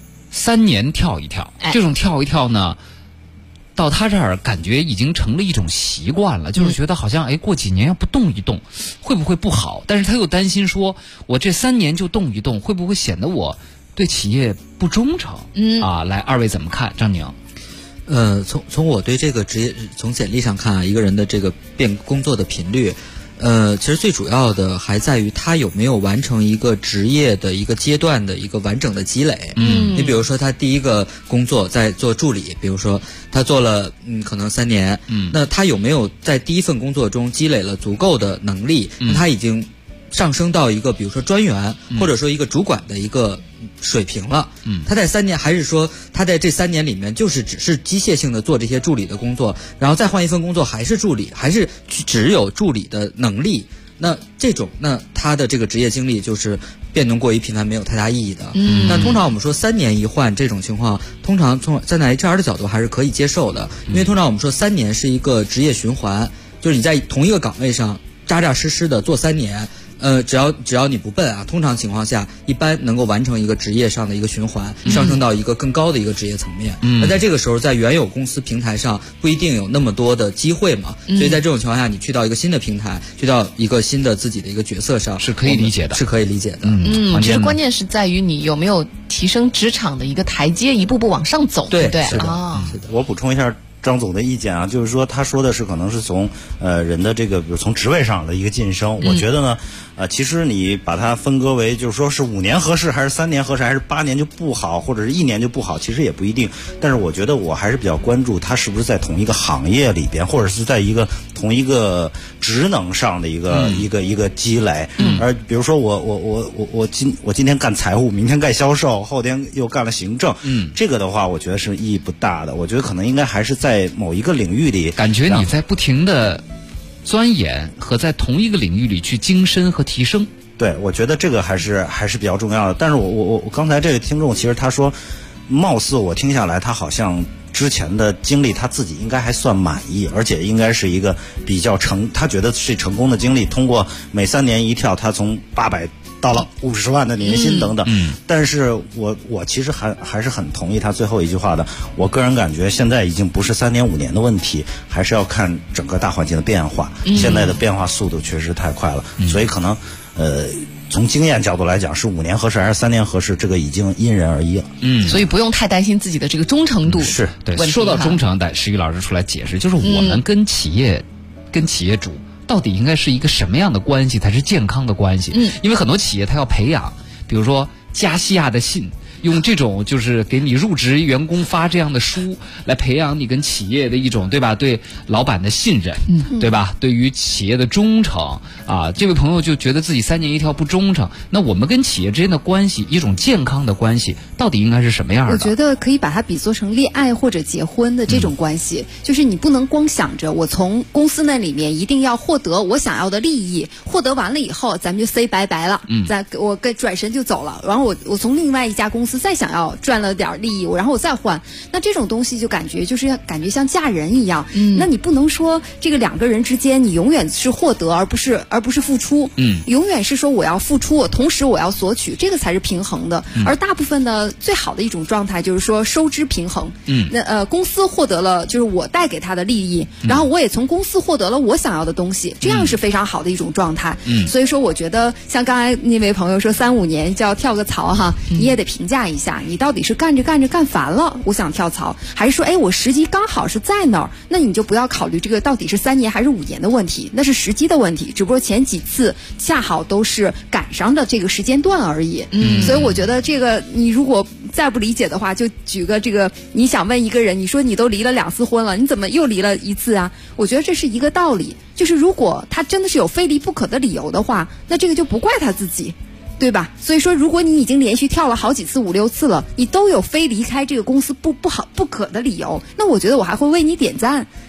3年跳一跳，这种跳一跳呢，到他这儿感觉已经成了一种习惯了，就是觉得好像过几年要不动一动会不会不好，但是他又担心说我这3年就动一动会不会显得我对企业不忠诚。来，二位怎么看？张宁。 从我对这个职业从简历上看啊，一个人的这个变工作的频率，其实最主要的还在于他有没有完成一个职业的一个阶段的一个完整的积累。你比如说他第一个工作在做助理，比如说他做了可能3年，那他有没有在第一份工作中积累了足够的能力？他已经上升到一个比如说专员或者说一个主管的一个水平了。他在3年，还是说他在这3年里面就是只是机械性的做这些助理的工作，然后再换一份工作还是助理，还是只有助理的能力？那他的这个职业经历就是变动过于频繁，没有太大意义的。那通常我们说3年一换这种情况，通常站在 HR 的角度还是可以接受的，因为通常我们说3年是一个职业循环，就是你在同一个岗位上扎扎实实的做3年。只要你不笨啊，通常情况下一般能够完成一个职业上的一个循环，上升到一个更高的一个职业层面。那在这个时候，在原有公司平台上不一定有那么多的机会嘛，所以在这种情况下，你去到一个新的平台，去到一个新的自己的一个角色上， 是可以理解的， 是可以理解的。 其实关键是在于你有没有提升职场的一个台阶，一步步往上走，对不对？ 是的。我补充一下张总的意见啊，就是说他说的是可能是从人的这个比如从职位上的一个晋升。我觉得呢其实你把它分割为就是说是5年合适还是3年合适还是8年就不好或者是1年就不好，其实也不一定。但是我觉得我还是比较关注他是不是在同一个行业里边，或者是在同一个职能上的一个积累。而比如说我今天干财务，明天干销售，后天又干了行政，这个的话我觉得是意义不大的。我觉得可能应该还是在某一个领域里， 感觉你在不停的钻研和在同一个领域里去精深和提升。 对，我觉得这个还是比较重要的。但是我刚才这个听众其实他说，貌似我听下来他好像之前的经历他自己应该还算满意，而且应该是一个比较他觉得是成功的经历。通过每3年一跳，他从800到了50万的年薪等等。但是我其实还是很同意他最后一句话的。我个人感觉现在已经不是3年5年的问题，还是要看整个大环境的变化。现在的变化速度确实太快了，所以可能从经验角度来讲，是5年合适还是3年合适，这个已经因人而异了。 所以不用太担心自己的这个忠诚度。 是对。说到忠诚，得石宇老师出来解释，就是我们跟企业主到底应该是一个什么样的关系才是健康的关系？因为很多企业它要培养，比如说加西亚的信，用这种就是给你入职员工发这样的书来培养你跟企业的一种，对吧？对老板的信任，对吧？对于企业的忠诚啊，这位朋友就觉得自己3年一跳不忠诚，那我们跟企业之间的关系，一种健康的关系，到底应该是什么样的？ 我觉得可以把它比作成恋爱或者结婚的这种关系，就是你不能光想着我从公司那里面一定要获得我想要的利益，获得完了以后咱们就 say 拜拜了，我转身就走了，然后我从另外一家公司再想要赚了点利益，然后我再换，那这种东西就感觉像嫁人一样。那你不能说这个2个人之间你永远是获得而不是付出，永远是说我要付出，同时我要索取，这个才是平衡的。而大部分的最好的一种状态就是说收支平衡。那公司获得了就是我带给他的利益，然后我也从公司获得了我想要的东西，这样是非常好的一种状态。所以说我觉得像刚才那位朋友说3-5年就要跳个槽哈，你也得评价一下，你到底是干着干烦了我想跳槽，还是说我时机刚好是在那儿，那你就不要考虑这个到底是3年还是5年的问题，那是时机的问题，只不过前几次恰好都是赶上的这个时间段而已。所以我觉得这个你如果再不理解的话，就举个这个，你想问一个人，你说你都离了2次婚了，你怎么又离了1次啊？我觉得这是一个道理，就是如果他真的是有非离不可的理由的话，那这个就不怪他自己，对吧？所以说如果你已经连续跳了好几次5-6次了，你都有非离开这个公司不可的理由，那我觉得我还会为你点赞。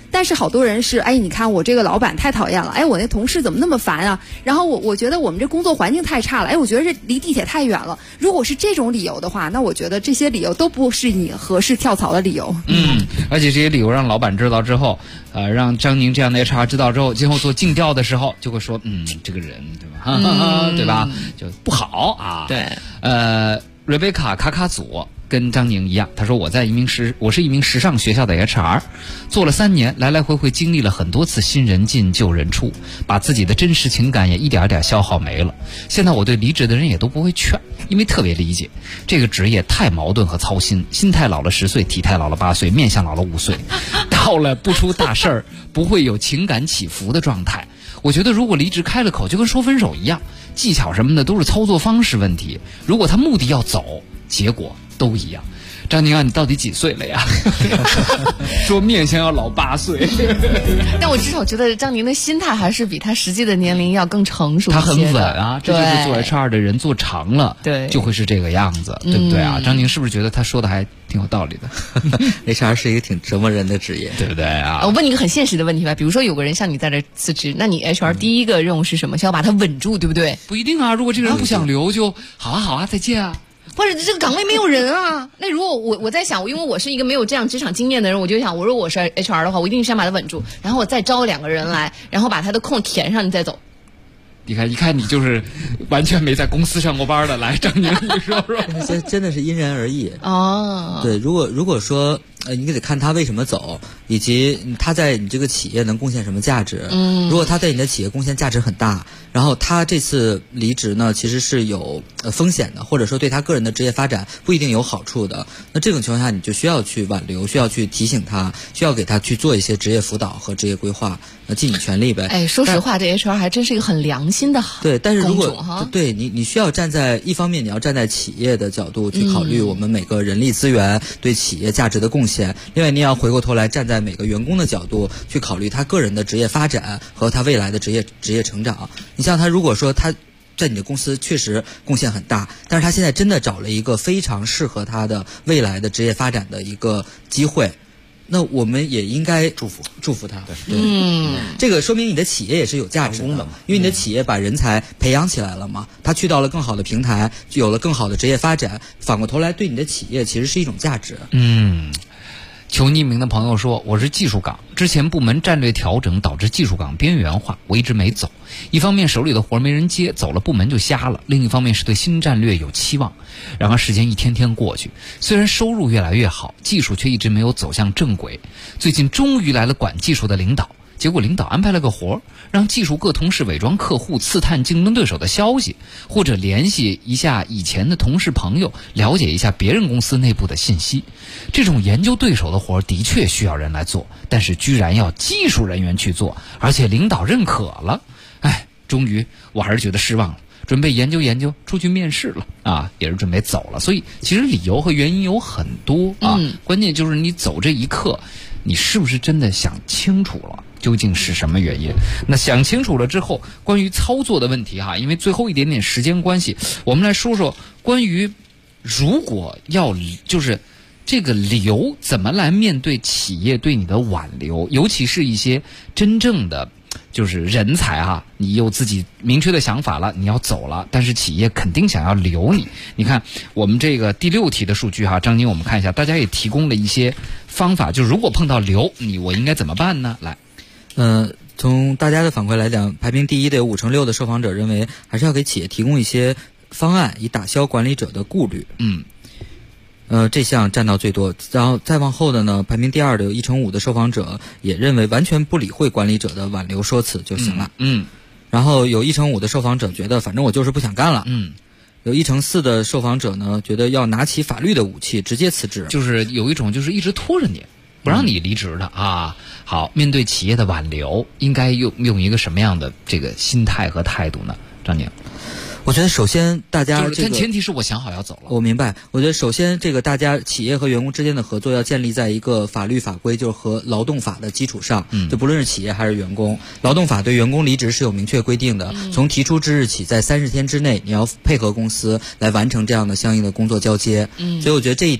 但是好多人是，哎，你看我这个老板太讨厌了，哎，我那同事怎么那么烦啊？然后我觉得我们这工作环境太差了，哎，我觉得这离地铁太远了。如果是这种理由的话，那我觉得这些理由都不是你合适跳槽的理由。 而且这些理由让老板知道之后，让张宁这样的 HR 知道之后，今后做尽调的时候就会说，这个人对吧？对吧？就不好啊。 对。 瑞贝卡卡卡佐跟张宁一样，他说我是一名时尚学校的 HR， 做了3年，来来回回经历了很多次新人进旧人出，把自己的真实情感也一点点消耗没了。现在我对离职的人也都不会劝，因为特别理解这个职业太矛盾和操心，心态老了10岁，体态老了8岁，面相老了5岁，到了不出大事儿不会有情感起伏的状态。我觉得如果离职开了口，就跟说分手一样，技巧什么的都是操作方式问题。如果他目的要走，结果都一样。张宁啊，你到底几岁了呀？说面相要老8岁。 但我至少觉得张宁的心态还是比他实际的年龄要更成熟一些的。 他很稳啊，这就是做 HR 的人做长了， 对， 就会是这个样子，对不对啊？张宁是不是觉得他说的还挺有道理的 ？HR 是一个挺折磨人的职业， 对不对啊？ 我问你一个很现实的问题吧，比如说有个人像你在这辞职，那你 HR 第一个任务是什么？是要把他稳住，对不对？ 不一定啊，如果这个人不想留，就好啊，再见啊。 或者这个岗位没有人啊，那如果我在想，因为我是一个没有这样职场经验的人，我就想，如果我是 HR 的话，我一定先把他稳住，然后我再招2个人来，然后把他的空填上，你再走。 你看你就是完全没在公司上过班的，来张宁，你说说。 这真的是因人而异哦。 对，如果说你得看他为什么走，以及他在你这个企业能贡献什么价值。如果他在你的企业贡献价值很大，然后他这次离职呢，其实是有风险的，或者说对他个人的职业发展不一定有好处的。那这种情况下，你就需要去挽留，需要去提醒他，需要给他去做一些职业辅导和职业规划，尽你全力呗。 哎，说实话，这 HR 还真是一个很良心的对，但是如果对你需要站在一方面，你要站在企业的角度去考虑我们每个人力资源对企业价值的贡献。另外，你也要回过头来站在每个员工的角度去考虑他个人的职业发展和他未来的职业成长。你像他，如果说他在你的公司确实贡献很大，但是他现在真的找了一个非常适合他的未来的职业发展的一个机会，那我们也应该祝福他。对，这个说明你的企业也是有价值的，因为你的企业把人才培养起来了嘛，他去到了更好的平台，有了更好的职业发展，反过头来对你的企业其实是一种价值。 求匿名的朋友说，我是技术岗，之前部门战略调整导致技术岗边缘化，我一直没走。一方面手里的活没人接，走了部门就瞎了，另一方面是对新战略有期望。然而时间一天天过去，虽然收入越来越好，技术却一直没有走向正轨。最近终于来了管技术的领导，结果领导安排了个活，让技术各同事伪装客户刺探竞争对手的消息，或者联系一下以前的同事朋友，了解一下别人公司内部的信息。这种研究对手的活的确需要人来做，但是居然要技术人员去做，而且领导认可了。终于我还是觉得失望了，准备研究研究，出去面试了啊，也是准备走了。所以其实理由和原因有很多啊，关键就是你走这一刻，你是不是真的想清楚了究竟是什么原因？那想清楚了之后，关于操作的问题哈，因为最后一点点时间关系，我们来说说关于如果要就是这个留怎么来面对企业对你的挽留，尤其是一些真正的就是人才哈，你有自己明确的想法了，你要走了，但是企业肯定想要留你。你看我们这个第6题的数据哈，张宁我们看一下，大家也提供了一些方法，就如果碰到留我应该怎么办呢？来， 从大家的反馈来讲，排名第一的有56%的受访者认为还是要给企业提供一些方案，以打消管理者的顾虑。这项占到最多，然后再往后的呢，排名第2的有1/5的受访者也认为完全不理会管理者的挽留说辞就行了。然后有1/5的受访者觉得反正我就是不想干了。有1/4的受访者呢觉得要拿起法律的武器直接辞职， 就是有一种就是一直拖着你不让你离职的啊。好，面对企业的挽留应该用一个什么样的这个心态和态度呢？张宁， 我觉得首先大家但前提是我想好要走了。 我明白，我觉得首先这个大家企业和员工之间的合作要建立在一个法律法规，就是和劳动法的基础上。就不论是企业还是员工，劳动法对员工离职是有明确规定的，从提出之日起，在30天之内，你要配合公司来完成这样的相应的工作交接。所以我觉得这一点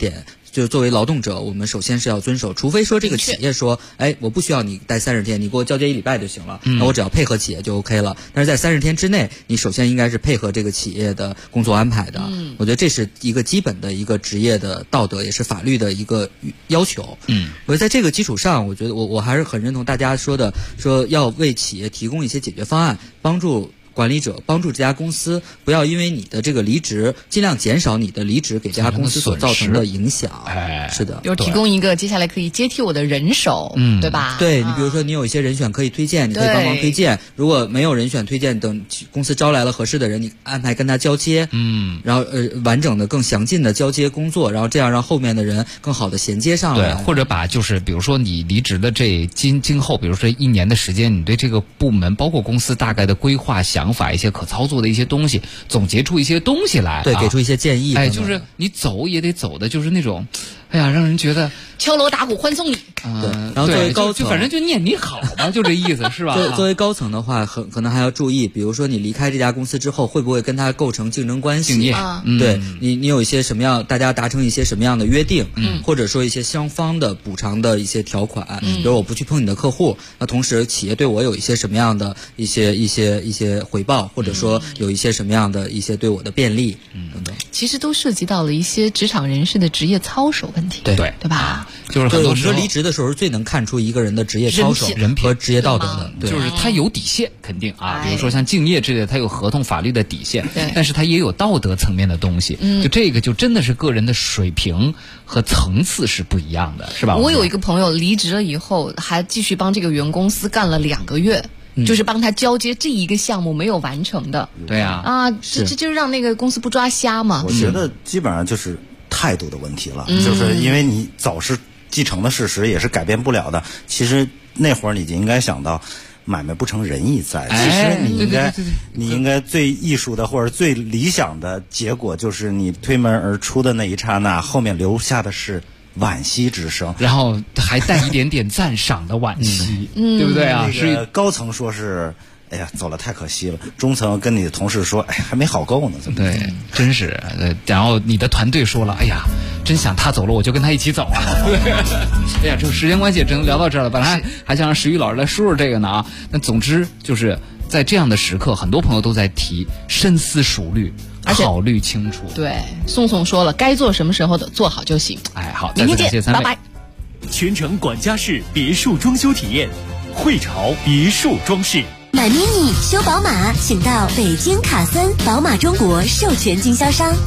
就作为劳动者，我们首先是要遵守，除非说这个企业说，哎，我不需要你待30天，你给我交接1礼拜就行了，那我只要配合企业就 OK 了。但是在30天之内，你首先应该是配合这个企业的工作安排的。我觉得这是一个基本的一个职业的道德，也是法律的一个要求。所以在这个基础上，我觉得我还是很认同大家说的，说要为企业提供一些解决方案，帮助管理者，帮助这家公司不要因为你的这个离职，尽量减少你的离职给这家公司所造成的影响。是的， 比如提供一个接下来可以接替我的人手，对吧？ 对，你比如说你有一些人选可以推荐，你可以帮忙推荐。如果没有人选推荐，等公司招来了合适的人，你安排跟他交接，然后完整的、更详尽的交接工作，然后这样让后面的人更好的衔接上来。 对，或者把就是比如说你离职的这今后，比如说1年的时间，你对这个部门包括公司大概的规划想法，一些可操作的一些东西，总结出一些东西来， 对，给出一些建议。 就是你走也得走的，就是那种，让人觉得敲锣打鼓欢送你。 对，然后作为高层， 就反正就念你好吧，就这意思是吧？ 作为高层的话，可能还要注意，比如说你离开这家公司之后，会不会跟他构成竞争关系？对，你有一些什么样，大家达成一些什么样的约定，或者说一些双方的补偿的一些条款，比如我不去碰你的客户，那同时企业对我有一些什么样的一些回报，或者说有一些什么样的一些对我的便利，等等。 其实都涉及到了一些职场人士的职业操守问题， 对吧？ 就是很多时候离职的时候最能看出一个人的职业操守、 人品和职业道德的， 对，就是他有底线，肯定啊。比如说像敬业之类的，他有合同法律的底线，但是他也有道德层面的东西。就这个就真的是个人的水平和层次是不一样的，是吧？ 我有一个朋友离职了以后，还继续帮这个原公司干了2个月。就是帮他交接这一个项目没有完成的， 对啊， 这就让那个公司不抓瞎嘛。 我觉得基本上就是态度的问题了，就是因为你早是既成的事实，也是改变不了的。其实那会儿你就应该想到，买卖不成仁义在。其实你应该最艺术的或者最理想的结果，就是你推门而出的那一刹那，后面留下的是惋惜之声， 然后还带一点点赞赏的惋惜，对不对啊？ 是高层说是，哎呀，走了太可惜了。中层跟你的同事说，哎，还没好够呢，怎么？ 对，真是。然后你的团队说了，哎呀，真想他走了，我就跟他一起走啊。哎呀，这个时间关系只能聊到这儿了。本来还想让石玉老师来说说这个呢啊。那总之就是在这样的时刻，很多朋友都在提深思熟虑。考虑清楚。 对，宋宋说了，该做什么时候的做好就行。 好， 明天见，拜拜。 全程管家式别墅装修体验，汇潮别墅装饰。 买 mini 修宝马，请到北京卡森宝马中国授权经销商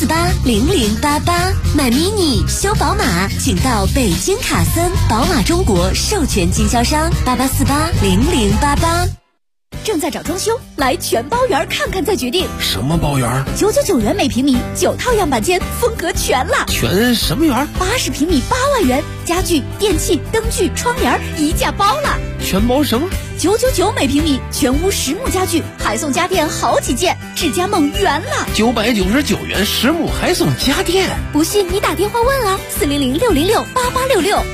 88480088。买 mini 修宝马，请到北京卡森宝马中国授权经销商88480088。 正在找装修，来全包园看看再决定。 什么包园 ？999元每平米，9套样板间，风格全了。 全什么园 ？80平米8万元，家具、电器、灯具、窗帘一价包了。 全包什么 ？999每平米，全屋实木家具，还送家电好几件，智家梦圆了。 999元实木还送家电， 不信你打电话问啊，400-606-8866。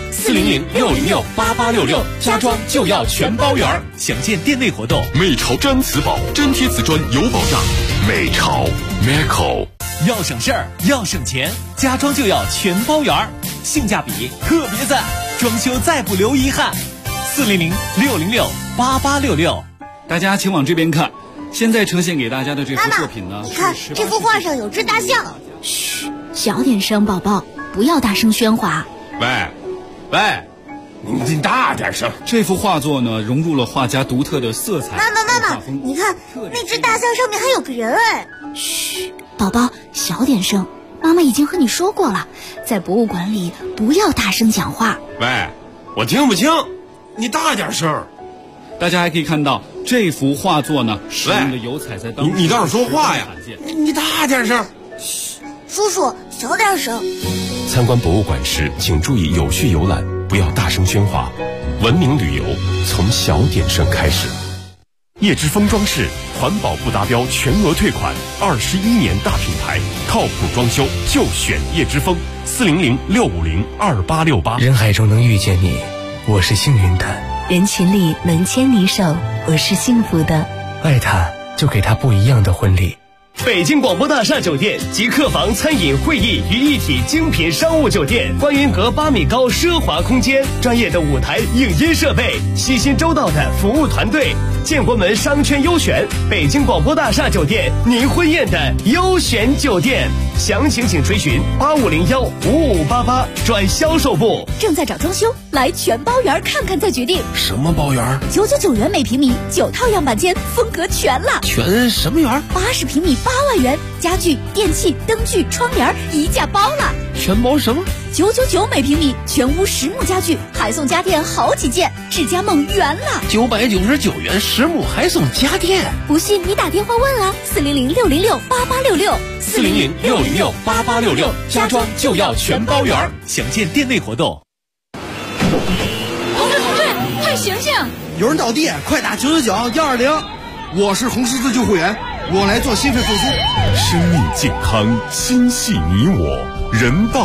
400-606-8866，家装就要全包圆。详见店内活动。 美潮毡瓷宝，真贴瓷砖有保障。美潮 Meco， 要省事儿，要省钱，家装就要全包圆，性价比特别赞，装修再不留遗憾。400-606-8866。 大家请往这边看，现在呈现给大家的这幅作品呢， 你看这幅画上有只大象。嘘，小点声，宝宝，不要大声喧哗。 喂，你大点声。 这幅画作呢，融入了画家独特的色彩。 妈妈，你看那只大象上面还有个人哎。嘘，宝宝，小点声。妈妈已经和你说过了，在博物馆里不要大声讲话。 喂，我听不清，你大点声。 大家还可以看到这幅画作呢，使用的油彩在当时你倒是说话呀！你大点声。 嘘，叔叔，小点声。 参观博物馆时，请注意有序游览，不要大声喧哗。文明旅游从小点声开始。叶之峰装饰环保不达标全额退款，21年大品牌，靠谱装修就选叶之峰。400-650-2868。 人海中能遇见你，我是幸运的； 人群里能牵你手，我是幸福的。 爱他，就给他不一样的婚礼。 北京广播大厦酒店集客房、餐饮、会议于一体精品商务酒店，观云阁8米高奢华空间，专业的舞台影音设备，细心周到的服务团队，建国门商圈优选，北京广播大厦酒店，您婚宴的优选酒店。详情请垂询85015588转销售部。 正在找装修，来全包园看看再决定。 什么包园 ？999元每平米，9套样板间，风格全了。 全什么园 ？80平米8万元，家具、电器、灯具、窗帘一价包了。 全包什么 ？999每平米，全屋实木家具，还送家电好几件，智家梦圆了。 999元实木还送家电， 不信你打电话问啊，400-606-8866，400-606-8866， 家装就要全包圆，详见店内活动。 同志，快醒醒！ 有人倒地，快打999-120。我是红十字救护员，我来做心肺复苏。 生命健康，心系你我，人道